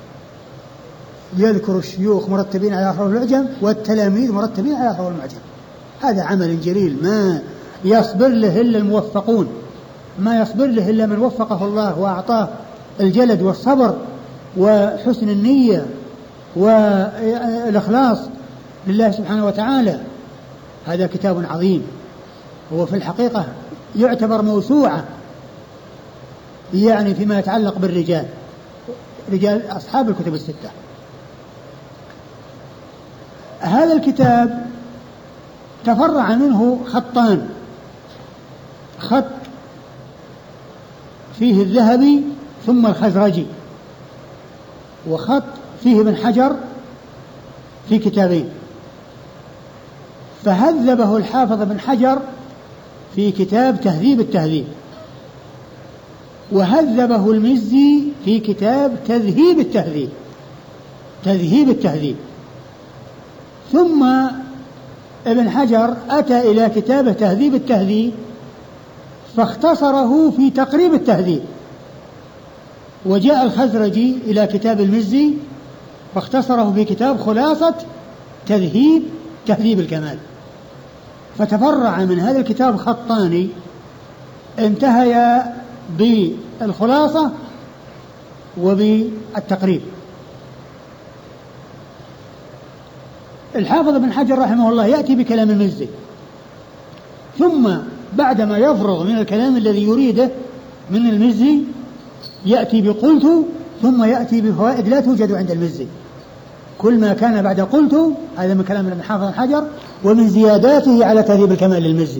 يذكر الشيوخ مرتبين على حروف المعجم والتلاميذ مرتبين على حروف المعجم. هذا عمل جليل ما يصبر له إلا الموفقون، ما يصبر له إلا من وفقه الله وأعطاه الجلد والصبر وحسن النية والإخلاص لله سبحانه وتعالى. هذا كتاب عظيم، هو في الحقيقة يعتبر موسوعة يعني فيما يتعلق بالرجال، رجال أصحاب الكتب الستة. هذا الكتاب تفرع منه خطان، خط فيه الذهبي ثم الخزرجي، وخط فيه ابن حجر في كتابين. فهذبه الحافظ ابن حجر في كتاب تهذيب التهذيب، وهذبه المزي في كتاب تذهيب التهذيب. ثم ابن حجر أتى إلى كتابه تهذيب التهذيب فاختصره في تقريب التهذيب، وجاء الخزرجي إلى كتاب المزي فاختصره في كتاب خلاصة تهذيب الكمال. فتفرع من هذا الكتاب خطان انتهيا بالخلاصة وبالتقريب. الحافظ ابن حجر رحمه الله يأتي بكلام المزي، ثم بعدما يفرغ من الكلام الذي يريده من المزي يأتي بقلت، ثم يأتي بفوائد لا توجد عند المزي. كل ما كان بعد قلت هذا من كلام ابن حافظ حجر ومن زياداته على تهذيب الكمال للمزي.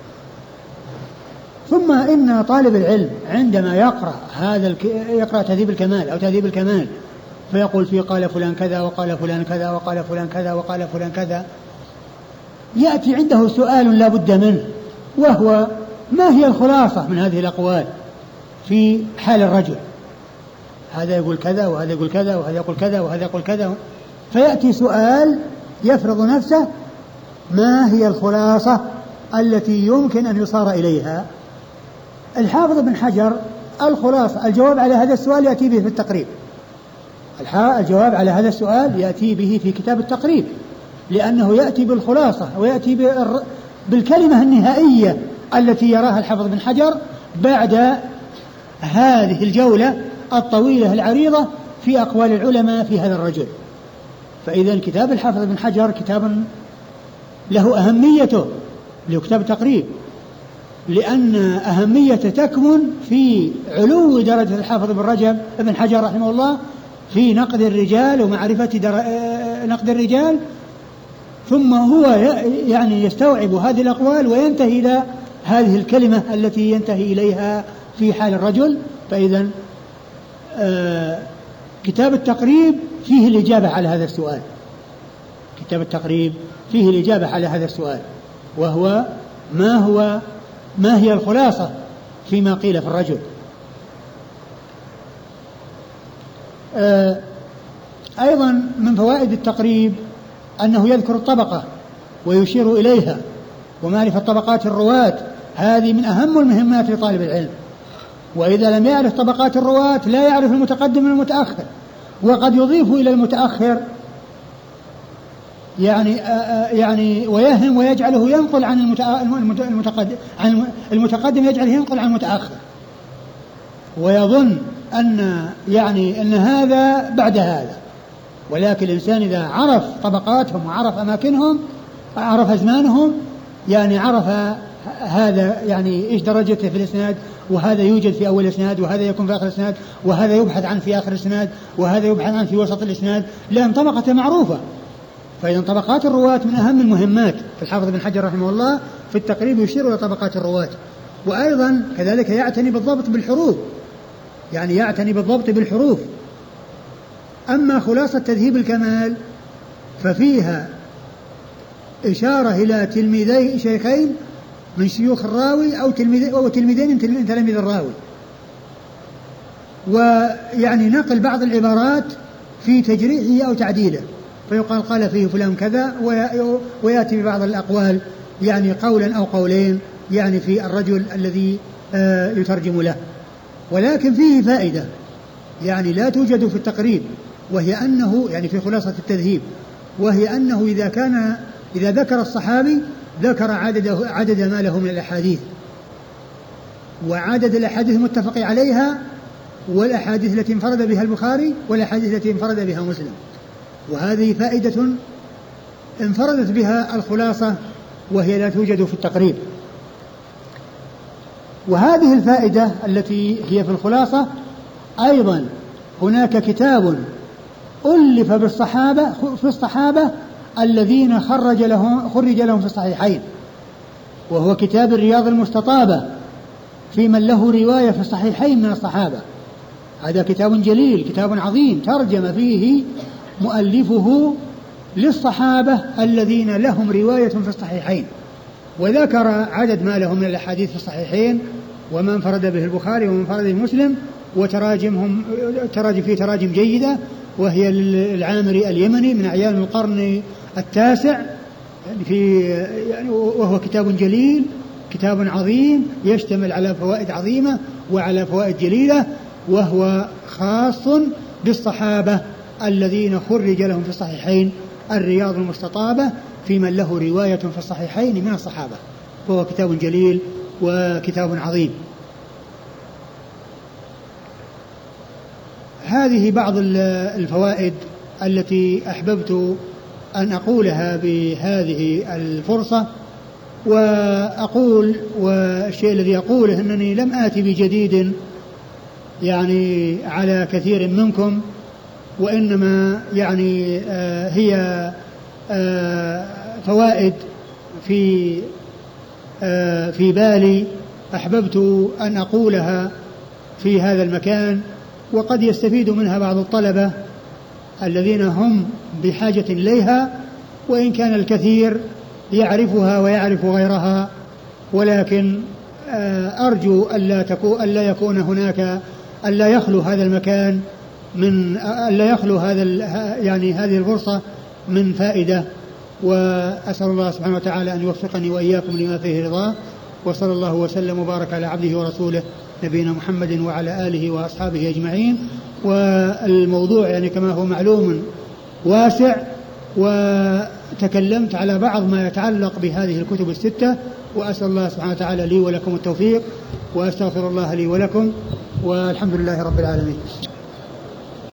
ثم إن طالب العلم عندما يقرأ تهذيب الكمال أو تهذيب الكمال فيقول فيه قال فلان كذا وقال فلان كذا وقال فلان كذا وقال فلان كذا، يأتي عنده سؤال لا بد منه، وهو ما هي الخلاصة من هذه الأقوال في حال الرجل؟ هذا يقول كذا وهذا يقول كذا وهذا يقول كذا وهذا يقول كذا، فيأتي سؤال يفرض نفسه ما هي الخلاصة التي يمكن أن يصار إليها؟ الحافظ ابن حجر الخلاصة الجواب على هذا السؤال يأتي به في التقريب. الجواب على هذا السؤال يأتي به في كتاب التقريب، لأنه يأتي بالخلاصة ويأتي بالكلمة النهائية التي يراها الحافظ ابن حجر بعد هذه الجولة الطويلة العريضة في أقوال العلماء في هذا الرجل. فإذا كتاب الحافظ ابن حجر كتاب له أهميته لكتاب التقريب، لأن أهميته تكمن في علو درجة الحافظ ابن حجر رحمه الله في نقد الرجال ومعرفة نقد الرجال، ثم هو يعني يستوعب هذه الأقوال وينتهي إلى هذه الكلمة التي ينتهي إليها في حال الرجل. فإذا كتاب التقريب فيه الإجابة على هذا السؤال، كتاب التقريب فيه الإجابة على هذا السؤال، وهو ما هو ما هي الخلاصة فيما قيل في الرجل. أيضا من فوائد التقريب أنه يذكر الطبقة ويشير إليها، ومعرفة طبقات الرواة هذه من أهم المهمات لطالب العلم، وإذا لم يعرف طبقات الرواة لا يعرف المتقدم من المتأخر، وقد يضيف إلى المتأخر يعني ويهم ويجعله ينقل عن المتقدم يجعله ينقل عن المتأخر، ويظن أن هذا بعد هذا. ولكن الإنسان إذا عرف طبقاتهم وعرف أماكنهم عرف أزمانهم، يعني عرف هذا يعني إيش درجته في الإسناد، وهذا يوجد في أول الإسناد، وهذا يكون في آخر الإسناد، وهذا يبحث عنه في آخر الإسناد، وهذا يبحث عنه في وسط الإسناد، لأن طبقته معروفة. فإذا طبقات الرواة من أهم المهمات. الحافظ بن حجر رحمه الله في التقريب يشير إلى طبقات الرواة، وأيضا كذلك يعتني بالضبط بالحروف، يعني يعتني بالضبط بالحروف. أما خلاصة تذهيب الكمال ففيها إشارة إلى تلميذي شيخين من شيوخ الراوي أو تلميذين من تلاميذ الراوي، ويعني نقل بعض العبارات في تجريحه أو تعديله، فيقال قال فيه فلان كذا، ويأتي ببعض الأقوال يعني قولا أو قولين يعني في الرجل الذي يترجم له. ولكن فيه فائدة يعني لا توجد في التقريب، وهي أنه يعني في خلاصة التذهيب، وهي أنه إذا ذكر الصحابي ذكر عدد ما له من الأحاديث، وعدد الأحاديث المتفق عليها، والأحاديث التي انفرد بها البخاري، والأحاديث التي انفرد بها مسلم. وهذه فائدة انفردت بها الخلاصة، وهي لا توجد في التقريب. وهذه الفائدة التي هي في الخلاصة أيضا هناك كتاب ألف في الصحابة الذين خرج لهم في الصحيحين، وهو كتاب الرياض المستطابة في من له رواية في الصحيحين من الصحابة. هذا كتاب جليل، كتاب عظيم، ترجم فيه مؤلفه للصحابة الذين لهم رواية في الصحيحين، وذكر عدد ما لهم من الأحاديث في الصحيحين، وما انفرد به البخاري وما انفرد به مسلم، وتراجم فيه تراجم جيدة، وهي العامري اليمني من أعيان القرن التاسع، وهو كتاب جليل، كتاب عظيم يشتمل على فوائد عظيمة وعلى فوائد جليلة، وهو خاص بالصحابة الذين خرج لهم في الصحيحين، الرياض المستطابة في من له رواية في الصحيحين من الصحابة، فهو كتاب جليل وكتاب عظيم. هذه بعض الفوائد التي أحببت أن أقولها بهذه الفرصة. وأقول، والشيء الذي أقوله أنني لم آتي بجديد يعني على كثير منكم، وإنما يعني هي فوائد في بالي أحببت أن أقولها في هذا المكان، وقد يستفيد منها بعض الطلبة الذين هم بحاجة إليها، وإن كان الكثير يعرفها ويعرف غيرها، ولكن أرجو ألا يكون هناك، ألا يخلو هذا المكان من، ألا يخلو هذه الفرصة من فائدة. وأسأل الله سبحانه وتعالى أن يوفقني وإياكم لما فيه رضاه، وصلى الله وسلم وبارك على عبده ورسوله نبينا محمد وعلى آله وأصحابه أجمعين. والموضوع يعني كما هو معلوم واسع، وتكلمت على بعض ما يتعلق بهذه الكتب الستة، وأسأل الله سبحانه وتعالى لي ولكم التوفيق، وأستغفر الله لي ولكم، والحمد لله رب العالمين.